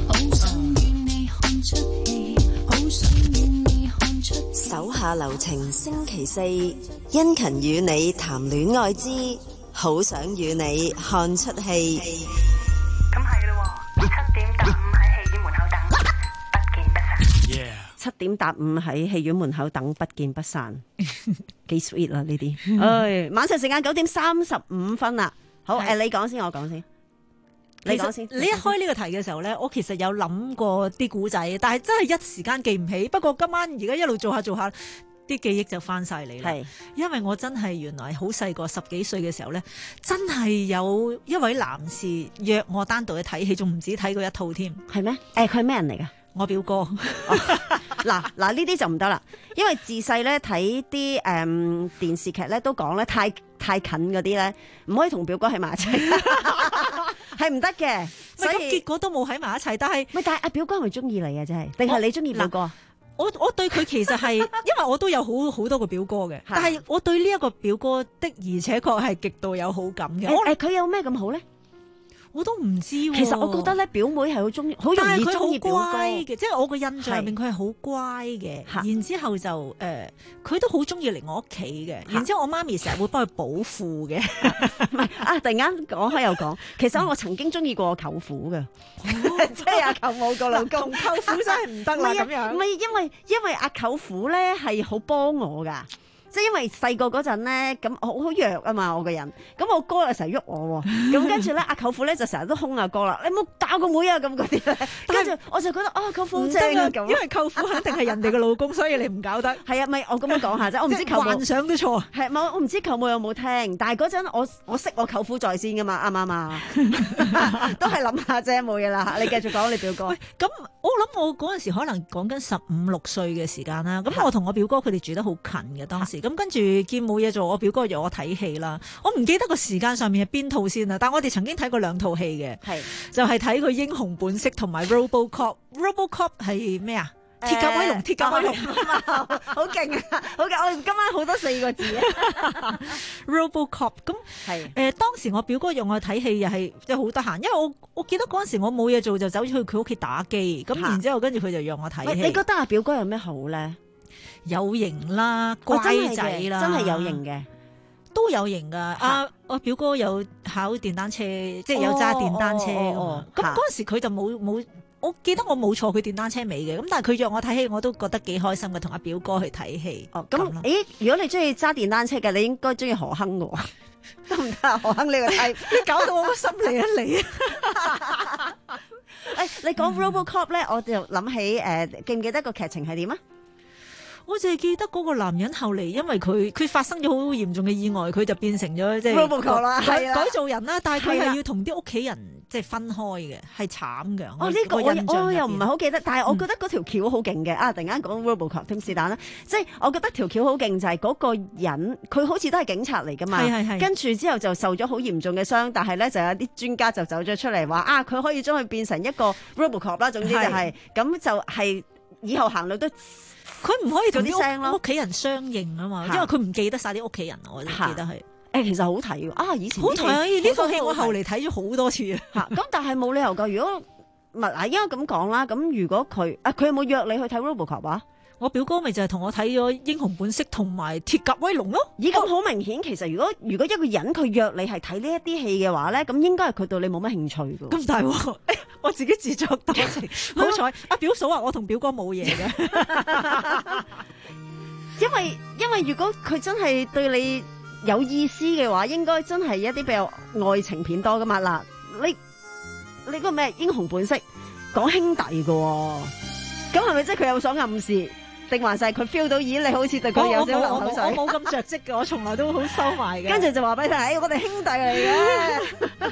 手下留情，星期四，殷勤與你談戀愛之，好想與你看出戲。 咁係咯，七點搭五喺戲院門口等，不見不散。 七點搭五喺戲院門口等，不見不散，幾 sweet 啦呢啲。唉，晚上時間九點三十五分啦。好，誒，你講先，我講先。你講先。 你一開呢個題嘅時候咧，我其實有諗過啲古仔，但係真係一時間記唔起。不過今晚而家一路做下做下，啲記憶就翻晒嚟啦。係，因為我真係原來好細個，十幾歲嘅時候咧，真係有一位男士約我單獨去睇戲，仲唔止睇過一套添。 係咩？誒，佢係咩人嚟㗎？ 我表哥。 嗱嗱，呢啲就唔得啦，因為自細咧睇啲誒電視劇咧都講咧太太近嗰啲咧，唔可以同表哥喺埋一齊，係唔得嘅。所以結果都冇喺埋一齊，但係咪但係阿表哥係咪中意你啊？真係，定係你中意表哥？ 我我對佢其實係，因為我都有好好多個表哥嘅，但係我對呢一個表哥的而且確係極度有好感嘅。 誒，佢有咩咁好咧？ 我都唔知喎。 其實我覺得咧，表妹係好中意，好容易中意表哥嘅，即係我個印象入面佢係好乖嘅。然之後就誒，佢、呃、都好中意嚟我屋企嘅。然之後我媽咪成日會幫佢補褲嘅。 唔係啊！突然間講開又講，其實我曾經中意過我舅父嘅，即係阿舅母個老公。 同舅父真係唔得啦咁樣。 唔係因為因為阿舅父咧係好幫我㗎。即係因為細個嗰陣咧，咁好好弱啊嘛，我個人，咁我哥又成日喐我喎，咁跟住咧，阿舅父咧就成日都兇阿哥啦，你冇打個妹啊咁嗰啲咧，跟住我就覺得啊，舅父好正啊咁， 因為舅父肯定係人哋嘅老公，所以你唔搞得。 係啊，咪我咁樣講下啫，我唔知舅母幻想都錯， 係冇我唔知舅母有冇聽，但係嗰陣我我識我舅父在先噶嘛，啱唔啱啊？都係諗下啫，冇嘢啦。你繼續講你表哥。 咁我諗我嗰陣時可能講緊十五六歲嘅時間啦，咁我同我表哥佢哋住得好近嘅當時，咁跟住見冇嘢做，我表哥約我睇戲啦。我唔記得個時間上面係邊套先啦，但係我哋曾經睇過兩套戲嘅，就係睇佢《英雄本色》同埋《RoboCop》。RoboCop 係咩啊？鐵甲威龍，鐵甲威龍， 好勁啊！好嘅，我哋今晚好多四個字啊。 RoboCop 咁係誒，當時我表哥約我睇戲又係即係好得閒，因為我我記得嗰陣時我冇嘢做就走咗去佢屋企打機，咁然之後跟住佢就約我睇戲。 你覺得阿表哥有咩好咧？ 有型啦，乖仔啦， 真係有型嘅， 都有型噶。阿我表哥有考電單車，即係有揸電單車噶嘛。咁嗰陣時佢就冇冇。我記得我冇坐佢電單車尾嘅，咁但係佢約我睇戲，我都覺得幾開心嘅，同阿表哥去睇戲。 哦，咁，誒，如果你中意揸電單車嘅，你應該中意何鏗嘅喎，得唔得啊？何鏗呢個睇， 你搞到我個心嚟一嚟啊！ 誒，你講 RoboCop 咧，我就諗起誒，記唔記得個劇情係點啊？ 我淨係記得嗰個男人後嚟，因為佢佢發生咗好嚴重嘅意外，佢就變成咗即係 RoboCop 啦， 改改造人啦。但係佢係要同啲屋企人即係分開嘅，係慘嘅。 哦，呢個我我又唔係好記得，但係我覺得嗰條橋好勁嘅。啊，突然間講 RoboCop 添是但啦，即係我覺得條橋好勁就係嗰個人，佢好似都係警察嚟㗎嘛。係係係。跟住之後就受咗好嚴重嘅傷，但係咧就有啲專家就走咗出嚟話啊，佢可以將佢變成一個 RoboCop 啦。總之就係咁就係以後行路都。 佢唔可以同啲屋企人相認啊嘛，因為佢唔記得晒啲屋企人，我就記得係。 誒，其實好睇喎，啊，以前好睇啊！呢套戲我後嚟睇咗好多次啊。 嚇，咁但係冇理由㗎。如果唔係啊，應該咁講啦。咁如果佢啊，佢有冇約你去睇 RoboCop 啊？ 我表哥咪就係同我睇咗《英雄本色》同埋《鐵甲威龍》咯。 咦，咁好明顯，其實如果如果一個人佢約你係睇呢一啲戲嘅話咧，咁應該係佢對你冇乜興趣㗎。 咁大鑊！我自己自作多情，好彩阿表嫂話我同表哥冇嘢嘅。 因為因為如果佢真係對你有意思嘅話，應該真係一啲比較愛情片多㗎嘛。嗱，你你嗰個咩《英雄本色》講兄弟㗎喎，咁係咪即係佢有所暗示？定還是佢 feel 到，咦，你好似對佢有少流口水？ 我冇咁着跡嘅，我從來都好收埋嘅。 跟住就話俾你睇，我哋兄弟嚟嘅。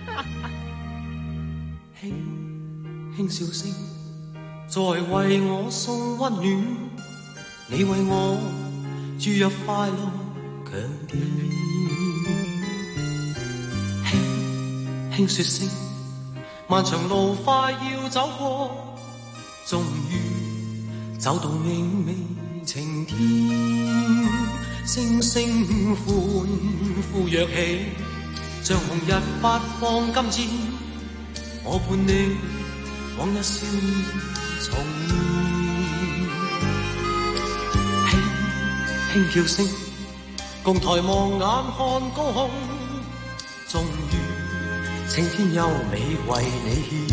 輕輕笑聲，在為我送溫暖，你為我注入快樂強電。輕輕說聲， 漫長路快要走過，終於走到明媚晴天，星星歡呼躍起，像紅日發放金箭，我伴你往日笑面重現，輕輕叫聲，共抬望眼看高空，終於青天優美為你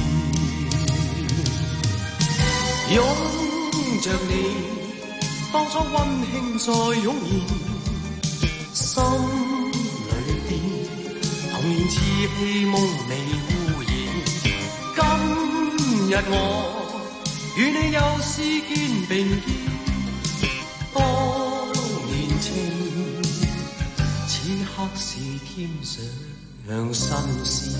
獻，擁着你。當初溫馨再湧現，心裏邊童年稚氣夢未污染。今日我與你又試肩並肩，當年情，此刻是添上新鮮。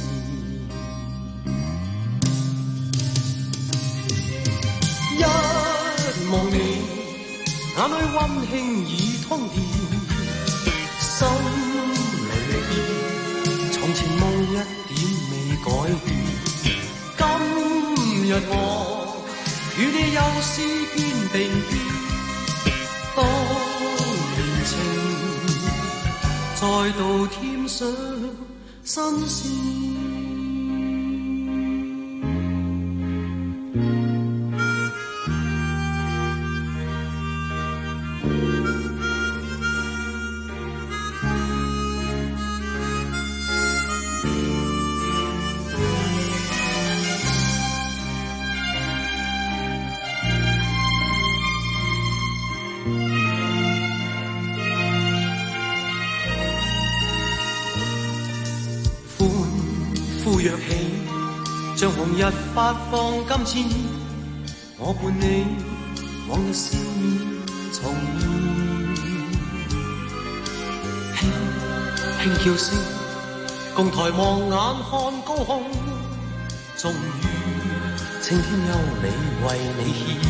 一望你。眼裏溫馨已通電，心裏邊從前夢一點未改變。今日我與你又試肩並肩，當年情再度添上新鮮。躍起，像紅日發放金箭，我伴你往日笑面重現，輕輕叫聲，共抬望眼看高空，終於青天優美為你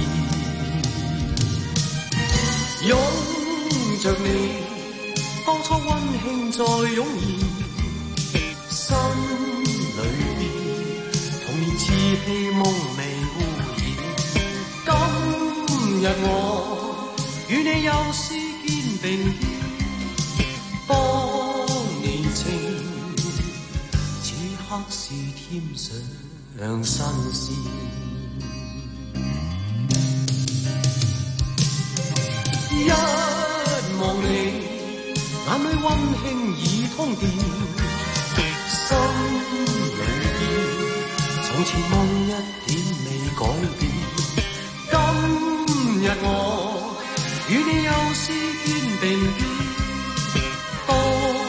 獻，擁着你，當初溫馨再湧現，心裏邊童年稚氣夢未污染。今日我與你又試肩並肩，當年情，此刻是添上新鮮。一望你，眼裏溫馨已通電，心裏邊從前夢一點未改變。今日我與你又試肩並肩，當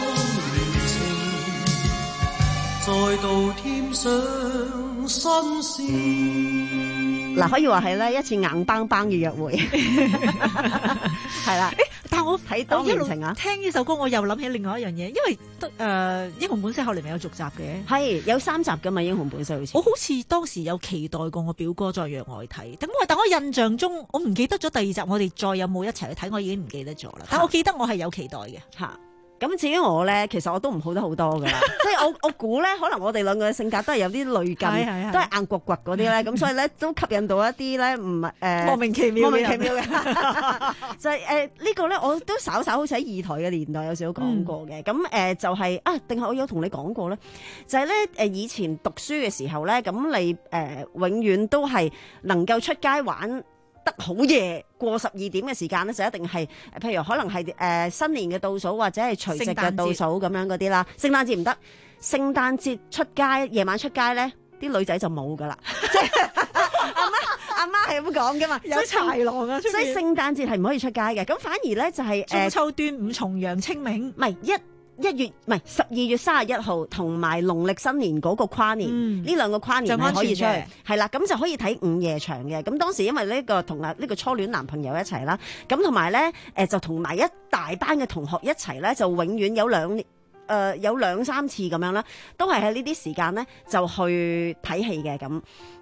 年情再度添上新鮮。 嗱，可以話係咧一次硬邦邦嘅約會，係啦。 但我睇當年情啊， 聽呢首歌我又諗起另外一樣嘢，因為得誒、呃《英雄本色》後嚟咪有續集嘅， 係有三集噶嘛，《英雄本色》好似。 我好似當時有期待過我表哥再約我去睇，咁我但我印象中我唔記得咗第二集我哋再有冇一齊去睇，我已經唔記得咗啦。但我記得我係有期待嘅嚇。咁至於我咧，其實我都唔好得好多噶啦，即係我我估咧，可能我哋兩個嘅性格都係有啲類近，都係硬掘掘嗰啲咧，咁所以咧都吸引到一啲咧唔係誒莫名其妙莫名其妙嘅，就係誒呢個咧，我都稍稍好似喺二台嘅年代有少少講過嘅，咁誒、嗯、就係、是、啊，定係我有同你講過咧，就係咧誒以前讀書嘅時候咧，咁你誒、呃、永遠都係能夠出街玩得好夜過十二點嘅時間咧，就一定係譬如可能係誒、呃、新年嘅倒數或者係除夕嘅倒數咁樣嗰啲啦。聖誕節唔得，聖誕節出街夜晚出街咧，啲女仔就冇噶啦。即係阿媽阿媽係咁講噶嘛， 有豺狼啊！ 所以聖誕節係唔可以出街嘅。咁反而咧就係、 是、中秋、端午、重陽、清明， 唔係一。一月唔係十二月三十一號同埋農曆新年嗰個跨年，呢、嗯、兩個跨年係可以出去，係啦，咁就可以睇午夜場嘅。咁當時因為呢個同啊呢個初戀男朋友一齊啦，咁同埋咧誒就同埋一大班嘅同學一齊咧，就永遠有兩誒、呃、有兩三次咁樣啦，都係喺呢啲時間咧就去睇戲嘅咁。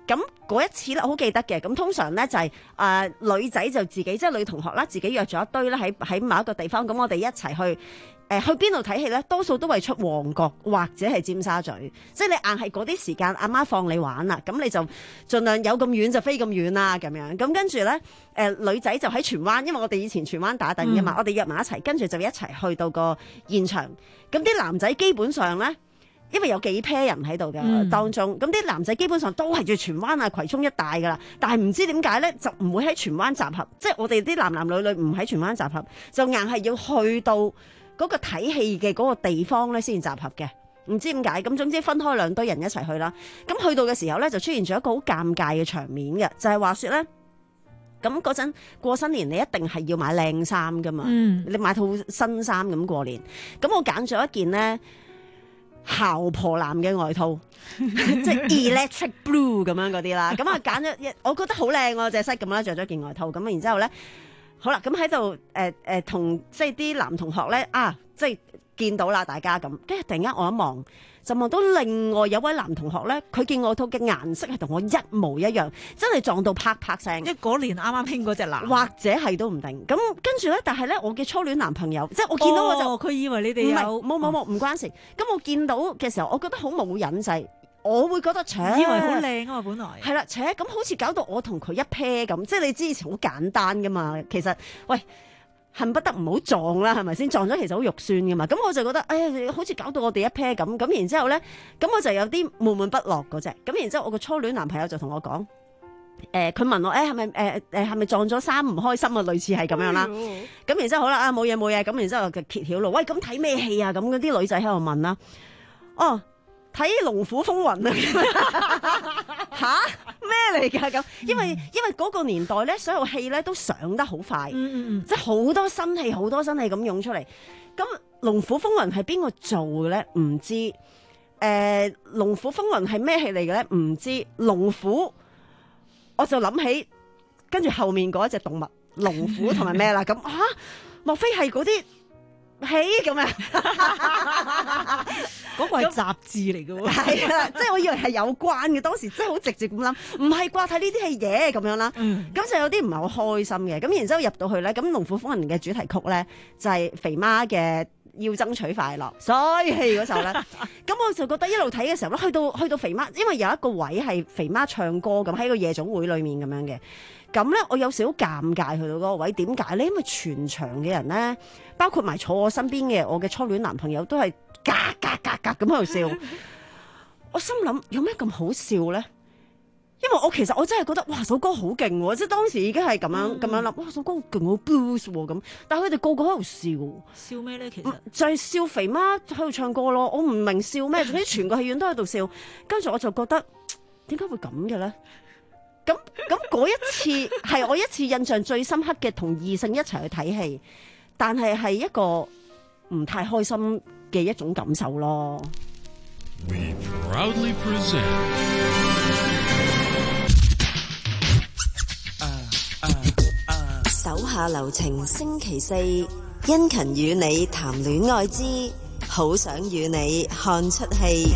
咁嗰一次咧，我好記得嘅。咁通常咧就係、是、誒、呃、女仔就自己即係女同學啦，自己約咗一堆咧喺喺某一個地方，咁我哋一齊去誒、呃、去邊度睇戲咧？多數都係出旺角或者係尖沙咀，即係你硬係嗰啲時間，阿媽放你玩啦，咁你就盡量有咁遠就飛咁遠啦，咁樣。咁跟住咧誒女仔就喺荃灣，因為我哋以前荃灣打躉嘅嘛，嗯、我哋約埋一齊，跟住就一齊去到個現場。咁啲男仔基本上咧。因為有幾 pair 人喺度嘅當中，咁啲、嗯、男仔基本上都係住荃灣啊、葵涌一帶噶啦，但係唔知點解咧，就唔會喺荃灣集合，即係我哋啲男男女女唔喺荃灣集合，就硬係要去到嗰個睇戲嘅嗰個地方咧先集合嘅，唔知點解。咁總之分開兩堆人一齊去啦。咁去到嘅時候咧，就出現咗一個好尷尬嘅場面嘅，就係、是、話說咧，咁嗰陣過新年你一定係要買靚衫噶嘛，嗯、你買套新衫咁過年，咁我揀咗一件咧。姣婆藍嘅外套，即係 electric blue 咁樣嗰啲啦，咁啊揀咗，我覺得好靚喎，隻色咁啦，着咗件外套，咁然之後咧，好啦，咁喺度誒誒同即係啲男同學咧啊，即係見到啦，大家咁，跟住突然間我一望，就望到另外有位男同學咧，佢件外套嘅顏色係同我一模一樣，真係撞到啪啪聲。 因為嗰年啱啱興嗰隻藍， 或者係都唔定。咁跟住咧，但係咧，我嘅初戀男朋友，即係我見到我就， 佢、哦、以為你哋有冇冇冇唔關事。咁我見到嘅時候，我覺得好冇癮勢，我會覺得，扯以為好靚啊嘛，本來係啦，扯咁好似搞到我同佢一 pair 咁，即係你知以前好簡單噶嘛，其實喂。恨不得唔好撞啦，係咪先？撞咗其實好肉酸噶嘛。咁我就覺得，哎呀，好似搞到我哋一 pair 咁。咁然之後咧，咁我就有啲悶悶不樂嗰隻。咁然之後，我個初戀男朋友就同我講，誒、呃，佢問我，誒係咪誒誒係咪撞咗衫唔開心啊？類似係咁樣啦。咁、哎、呦然之後好啦，啊冇嘢冇嘢。咁然之後就揭曉咯。喂，咁睇咩戲啊？咁嗰啲女仔喺度問啦。哦。睇《龍虎風雲》啊！吓咩嚟㗎咁？因為因為嗰個年代咧，所有戲咧都上得好快，嗯嗯、即係好多新戲，好多新戲咁湧出嚟。咁《龍虎風雲》係邊個做嘅咧？唔知。誒、呃，《龍虎風雲》係咩戲嚟嘅咧？唔知。龍虎，我就諗起跟住後面嗰一隻動物龍虎同埋咩啦？咁嚇、啊，莫非係嗰啲？戲咁啊， 嗰個係雜誌嚟嘅喎， 係啦，即係我以為係有關嘅，當時真係好直接咁諗，唔係啩？睇呢啲係嘢咁樣啦，咁、嗯、就有啲唔係好開心嘅。咁然之後入到去咧，咁《龍虎風雲》嘅主題曲咧就係、是、肥媽嘅要爭取快樂，所以戲嗰時候咧，咁我就覺得一路睇嘅時候咧，去到去到肥媽，因為有一個位係肥媽唱歌咁喺個夜總會裏面咁樣嘅。咁咧，我有少少尷尬去到嗰個位，點解咧？因為全場嘅人咧，包括埋坐我身邊嘅我嘅初戀男朋友，都係嘎嘎嘎嘎咁喺度笑。我心諗有咩咁好笑咧？因為我其實我真係覺得哇，首歌好勁喎！即係當時已經係咁樣咁樣諗，哇，首歌好勁，好 blues 喎咁。但係佢哋個個喺度笑， 笑咩咧？其實就係笑肥媽喺度唱歌咯。我唔明笑咩，總之全個戲院都喺度笑。跟住我就覺得點解會咁嘅咧？咁咁嗰一次係我一次印象最深刻嘅同異性一齊去睇戲，但係係一個唔太開心嘅一種感受咯。 We proudly present 手下留情星期四，殷勤與你談戀愛之，好想與你看出戲。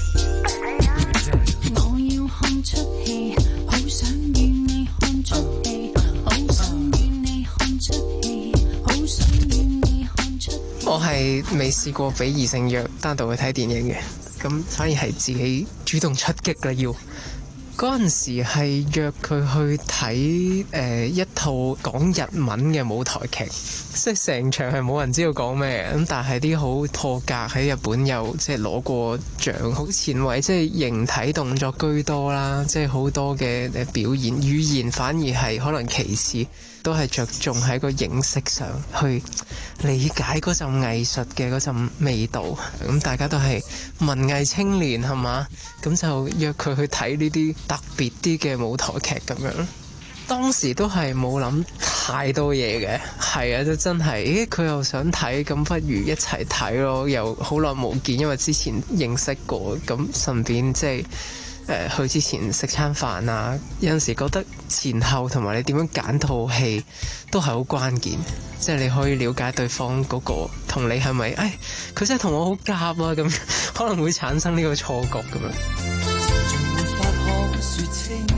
我要看出戲，好想與你看出戲，好想與你看出戲，好想與你看出戲。 我係未試過俾異性約單獨去睇電影嘅，咁反而係自己主動出擊啦。要嗰陣時係約佢去睇誒、呃、一套講日文嘅舞台劇，即係成場係冇人知道講咩咁，但係啲好破格喺日本又即係攞過獎，好前衛，即係形體動作居多啦，即係好多嘅誒表現，語言反而係可能其次，都係着重喺個形式上去理解嗰陣藝術嘅嗰陣味道。咁大家都係文藝青年係嘛，咁就約佢去睇呢啲特別啲嘅舞台劇咁樣。當時都係冇諗太多嘢嘅，係啊，就真係，咦佢又想睇，咁不如一齊睇咯。又好耐冇見，因為之前認識過，咁順便即係誒去之前食餐飯啊。有陣時覺得前後同埋你點樣揀套戲都係好關鍵，即係你可以了解對方嗰個同你係咪，誒佢真係同我好夾啊，咁可能會產生呢個錯覺咁樣。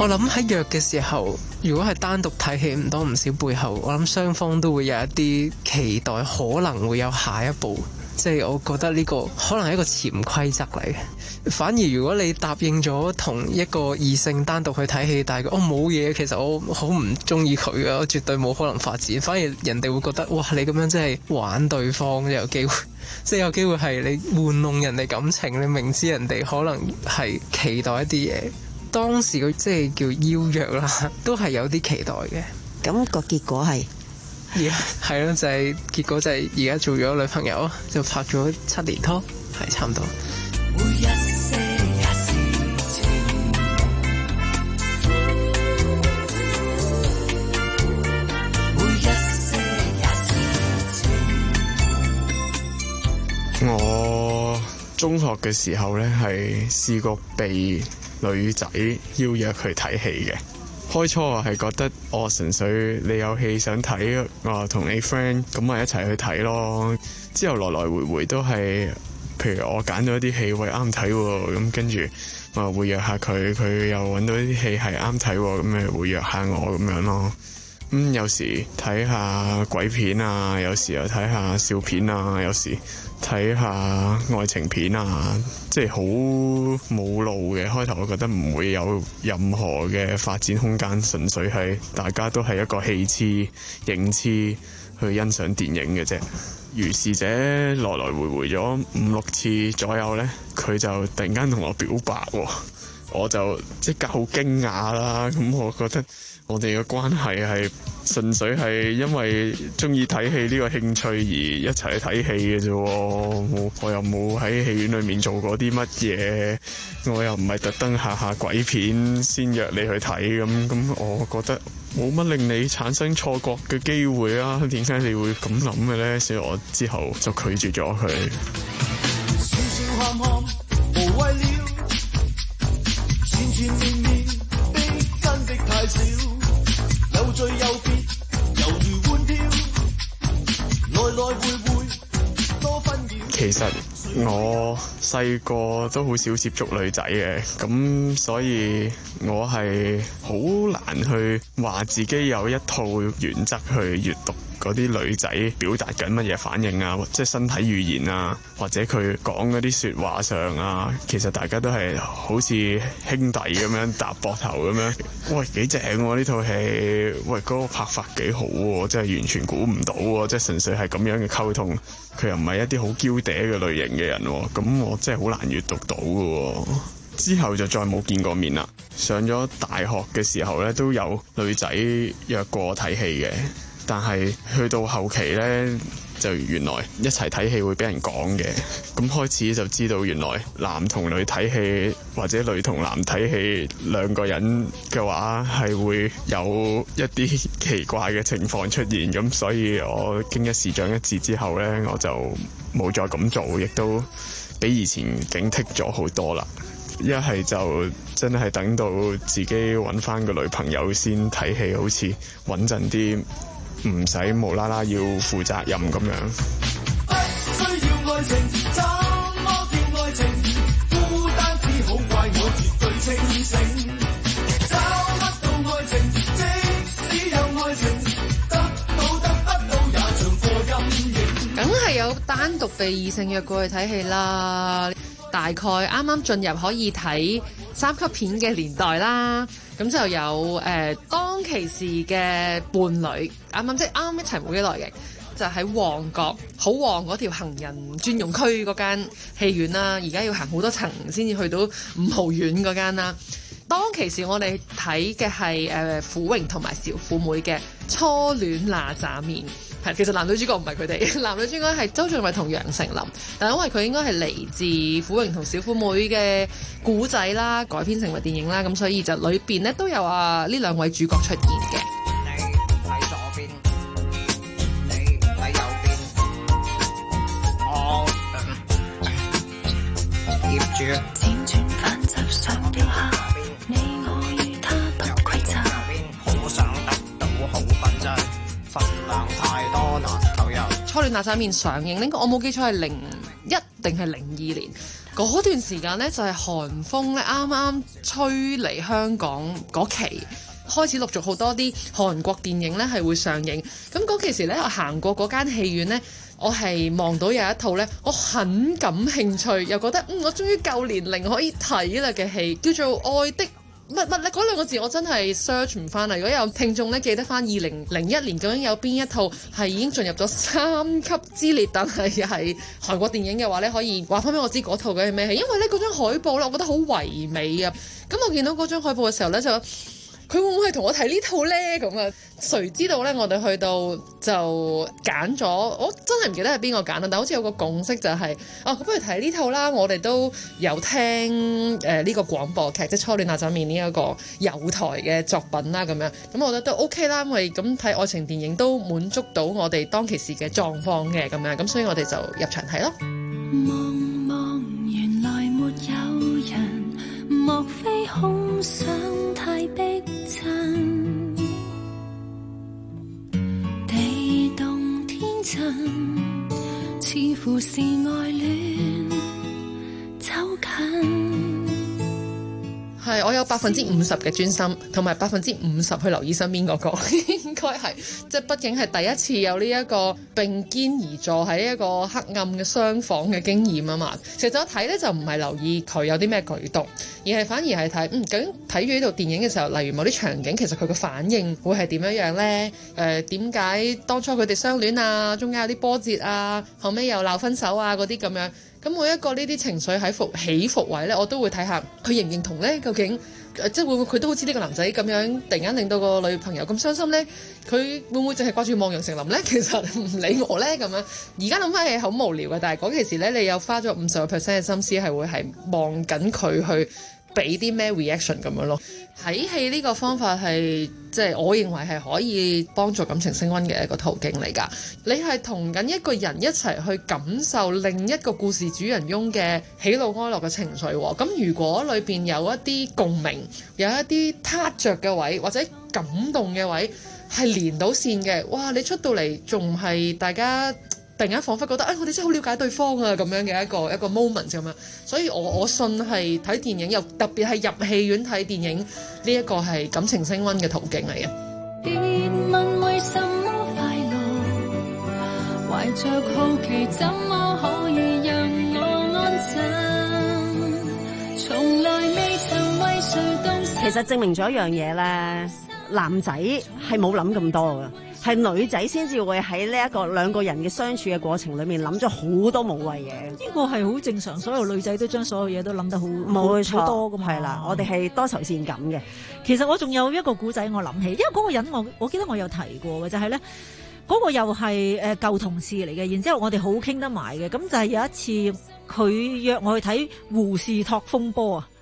我諗喺約嘅時候，如果係單獨睇戲，唔多唔少背後，我諗雙方都會有一啲期待，可能會有下一步。即係我覺得呢個可能係一個潛規則嚟嘅。反而如果你答應咗同一個異性單獨去睇戲，但係我冇嘢，其實我好唔中意佢嘅，我絕對冇可能發展。反而人哋會覺得哇，你咁樣真係玩對方，有機會，即係有機會係你玩弄人哋感情。你明知人哋可能係期待一啲嘢，當時佢即係叫邀約啦，都係有啲期待嘅。 咁個結果係？ 而係咯，就係、是、結果就係而家做咗女朋友，就拍咗七年拖，係差唔多。每一些也是情，每一些也是情。我中學嘅時候呢，係試過被女仔邀約去睇戲嘅。開初我係覺得我純粹你有戲想睇，我同你 friend 咁咪一齊去睇咯。之後來來回回都係，譬如我揀咗啲戲喂啱睇喎，咁跟住我會約下佢，佢又揾到啲戲係啱睇喎，咁咪會約下我咁樣咯。咁、嗯、有時睇下鬼片啊，有時又睇下笑片啊，有時睇下愛情片啊，即係好冇路嘅。開頭我覺得唔會有任何嘅發展空間，純粹係大家都係一個戲痴、影痴去欣賞電影嘅啫。如是者來來回回咗五六次左右呢，佢就突然間同我表白喎，我就即刻好驚訝啦。咁我覺得我哋嘅關係係純粹係因為中意睇戲呢個興趣而一齊去睇戲嘅啫。我我又冇喺戲院裏面做過啲乜嘢，我又唔係特登下下鬼片先約你去睇咁。咁我覺得冇乜令你產生錯覺嘅機會啊。點解你會咁諗嘅呢？所以我之後就拒絕咗佢。笑笑喊喊無謂了，纏纏綿綿的真的太少，有罪有別猶如換票，來來回回多分秒。其實我細個都好少接觸女仔嘅，咁所以我係好難去話自己有一套原則去閱讀嗰啲女仔表達緊乜嘢反應啊，即係身體語言啊，或者佢講嗰啲說話上啊，其實大家都係好似兄弟咁樣搭膊頭咁樣。喂，幾正喎呢套戲！喂，嗰個拍法幾好喎，真係完全估唔到喎，即係純粹係咁樣嘅溝通。佢又唔係一啲好嬌嗲嘅類型嘅人，咁我真係好難閱讀到嘅。之後就再冇見過面啦。上咗大學嘅時候咧，都有女仔約過我睇戲嘅。但係去到後期呢，就原來一齊睇戲會俾人講嘅，咁開始就知道原來男同女睇戲或者女同男睇戲兩個人嘅話係會有一啲奇怪嘅情況出現，咁所以我經一事長一智之後呢，我就冇再咁做，亦都比以前警惕咗好多啦。一係就真係等到自己揾翻個女朋友先睇戲，好似穩陣啲。唔使無啦啦要負責任咁樣。不需要愛情，怎麼叫愛情？孤單只好怪我絕對清醒。找不到愛情，即使有愛情，得到得不到也像過陰影。 梗係有單獨被異性約過去睇戲啦。大概啱啱進入可以睇三級片嘅年代啦。咁就有誒、呃、當其時嘅伴侶，啱啱即係啱啱一齊冇幾耐嘅，就喺旺角好旺嗰條行人專用區嗰間戲院啦。而家要行好多層先至去到五豪苑嗰間啦。當其時我哋睇嘅係誒虎榮同埋小虎妹嘅初戀那乍面。係，其實男女主角唔係佢哋，男女主角係周俊偉同楊丞琳，但係因為佢應該係嚟自虎榮同小虎妹嘅古仔啦，改編成為電影啦，咁所以就裏邊咧都有啊呢兩位主角出現嘅。你睇左邊，你睇右邊，我貼住。輾轉反側上吊下，你我與他不規則，好想得到好品質。分量太多難投入。初戀那乍面上映，應該我冇記錯係零一定係零二年。 嗰段時間呢，就係韓風咧啱啱吹嚟香港嗰期。開始陸續好多啲韓國電影咧係會上映，咁嗰期時咧我行過嗰間戲院咧，我係望到有一套咧我很感興趣，又覺得嗯我終於夠年齡可以睇啦嘅戲，叫做《愛的乜乜》咧，嗰兩個字我真係 search 唔翻啦。如果有聽眾咧記得翻二零零一年究竟有邊一套係已經進入咗三級之列，但係係韓國電影嘅話咧，可以話翻俾我知嗰套嘅係咩戲，因為咧嗰張海報咧我覺得好唯美啊。咁我見到嗰張海報嘅時候咧就。佢會唔會係同我睇呢套呢？咁啊，誰知道呢？我哋去到就揀咗，我真係唔記得係邊個揀啦。但好似有個共識就係、是，哦、啊，不如睇呢套啦。我哋都有聽誒呢、呃這個廣播劇，即係《初戀那盞面》呢一個有台嘅作品啦。咁樣，咁我覺得都 OK 啦。因為咁睇愛情電影都滿足到我哋當其時嘅狀況嘅咁樣，咁所以我哋就入場睇咯。 茫茫原來沒有人，莫非空想太逼真，地動天震，似乎是愛戀走近。 係，我有百分之五十嘅專心，同埋百分之五十去留意身邊嗰個，應該係即係畢竟係第一次有呢一個並肩而坐喺一個黑暗嘅廂房嘅經驗啊嘛。其實我睇咧就唔係留意佢有啲咩舉動，而係反而係睇嗯究竟睇住呢套電影嘅時候，例如某啲場景，其實佢嘅反應會係點樣樣咧？誒點解當初佢哋相戀啊，中間有啲波折啊，後尾又鬧分手啊嗰啲咁樣。咁每一個呢啲情緒喺伏起伏位咧，我都會睇下佢認唔認同咧？究竟、呃、即係會唔會佢都好似呢個男仔咁樣，突然間令到個女朋友咁傷心咧？佢會唔會淨係掛住望楊丞琳咧？其實唔理我咧咁樣。而家諗翻係好無聊嘅，但係嗰期時咧，你又花咗五十個 percent 嘅心思係會係望緊佢去俾啲咩 reaction 咁樣咯。睇戲呢個方法係即係我認為係可以幫助感情升溫嘅一個途徑嚟㗎。你係同緊一個人一齊去感受另一個故事主人翁嘅喜怒哀樂嘅情緒喎。咁如果裏邊有一啲共鳴，有一啲撻着嘅位或者感動嘅位係連到線嘅，哇！你出到嚟仲係大家突然間彷彿覺得，哎，我哋真係好了解對方啊咁樣嘅一個一個 moment 咁樣，所以我我信係睇電影，又特別係入戲院睇電影呢一個係感情升溫嘅途徑嚟嘅。 別問為什麼快樂，懷着好奇怎麼可以讓我安靜，從來未曾為誰動心。 其實證明咗一樣嘢咧，男仔係冇諗咁多㗎。係女仔先至會喺呢一個兩個人嘅相處嘅過程裏面諗咗好多無謂嘢， 呢個係好正常，所有女仔都將所有嘢都諗得好冇錯好多噶嘛。 係啦，我哋係多愁善感嘅。 其實我仲有一個古仔我諗起，因為嗰個人我我記得我有提過嘅，就係咧嗰個又係誒舊同事嚟嘅，然之後我哋好傾得埋嘅，咁就係有一次佢約我去睇《胡士托風波》啊。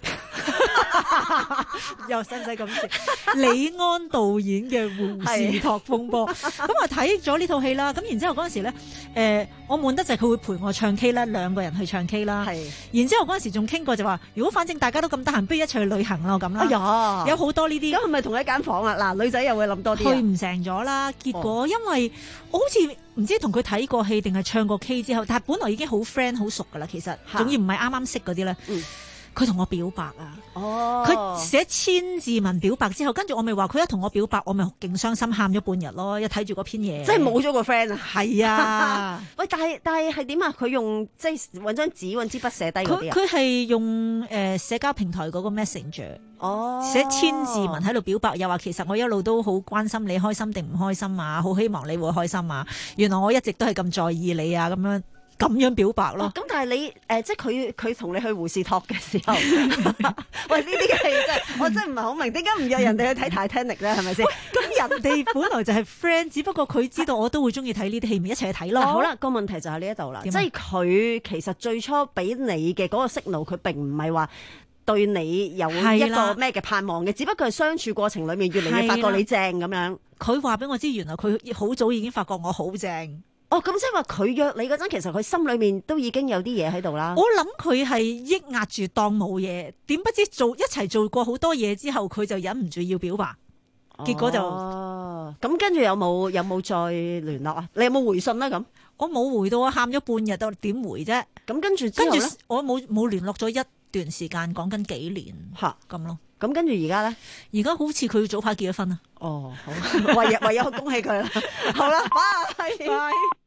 又使唔使咁笑？李安導演嘅《胡士托風波》，咁啊睇咗呢套戲啦。咁然之後嗰陣時咧，誒、呃、我悶得就係佢會陪我唱 K 啦，兩個人去唱 K 啦。係。然之後嗰陣時仲傾過就話，如果反正大家都咁得閒，不如一齊去旅行咯咁啦。哎呀，有好多呢啲。咁係咪同一間房啊？嗱，女仔又會諗多啲。去唔成咗啦，結果因為我好似唔知同佢睇過戲定係唱過 K 之後，但係本來已經好 friend 好熟噶啦，其實，仲要唔係啱啱識嗰啲咧。嗯。佢同我表白啊！哦，佢寫千字文表白之後，跟住我咪話佢一同我表白，我咪勁傷心，喊咗半日咯。一睇住嗰篇嘢， 即係冇咗個 friend 啊！ 係啊！ 喂，但係但係係點啊？佢用即係揾張紙揾支筆寫低嗰啲啊？ 佢係用誒、呃、社交平台嗰個 Messenger 哦， 寫千字文喺度表白，又話其實我一路都好關心你開心定唔開心啊，好希望你會開心啊。原來我一直都係咁在意你啊，咁樣。咁樣表白咯， 咁、哦、但係你誒、呃，即係佢佢同你去胡士托嘅時候，喂呢啲嘅戲真係我真係唔係好明，點解唔約人哋去睇 Titanic 咧？係咪先？ 咁人哋本來就係 friend，只不過佢知道我都會中意睇呢啲戲，咪一齊去睇咯。 好啦，個問題就係呢一度啦，即係佢其實最初俾你嘅嗰個 signal，佢並唔係話對你有一個咩嘅盼望嘅，只不過係相處過程裡面越嚟越發覺你正咁樣。 佢話俾我知，原來佢好早已經發覺我好正。 哦，咁即係話佢約你嗰陣，其實佢心裏面都已經有啲嘢喺度啦。 我諗佢係抑壓住當冇嘢，點不知做一齊做過好多嘢之後，佢就忍唔住要表白，結果就哦，咁跟住有冇有冇再聯絡啊？你有冇回信咧？咁我冇回到啊，喊咗半日都點回啫？ 咁跟住之後咧， 我冇冇聯絡咗一段時間，講緊幾年嚇咁咯。 咁跟住而家咧， 而家好似佢早排結咗婚啊。 哦，好，唯有唯有恭喜佢啦。好啦，拜拜。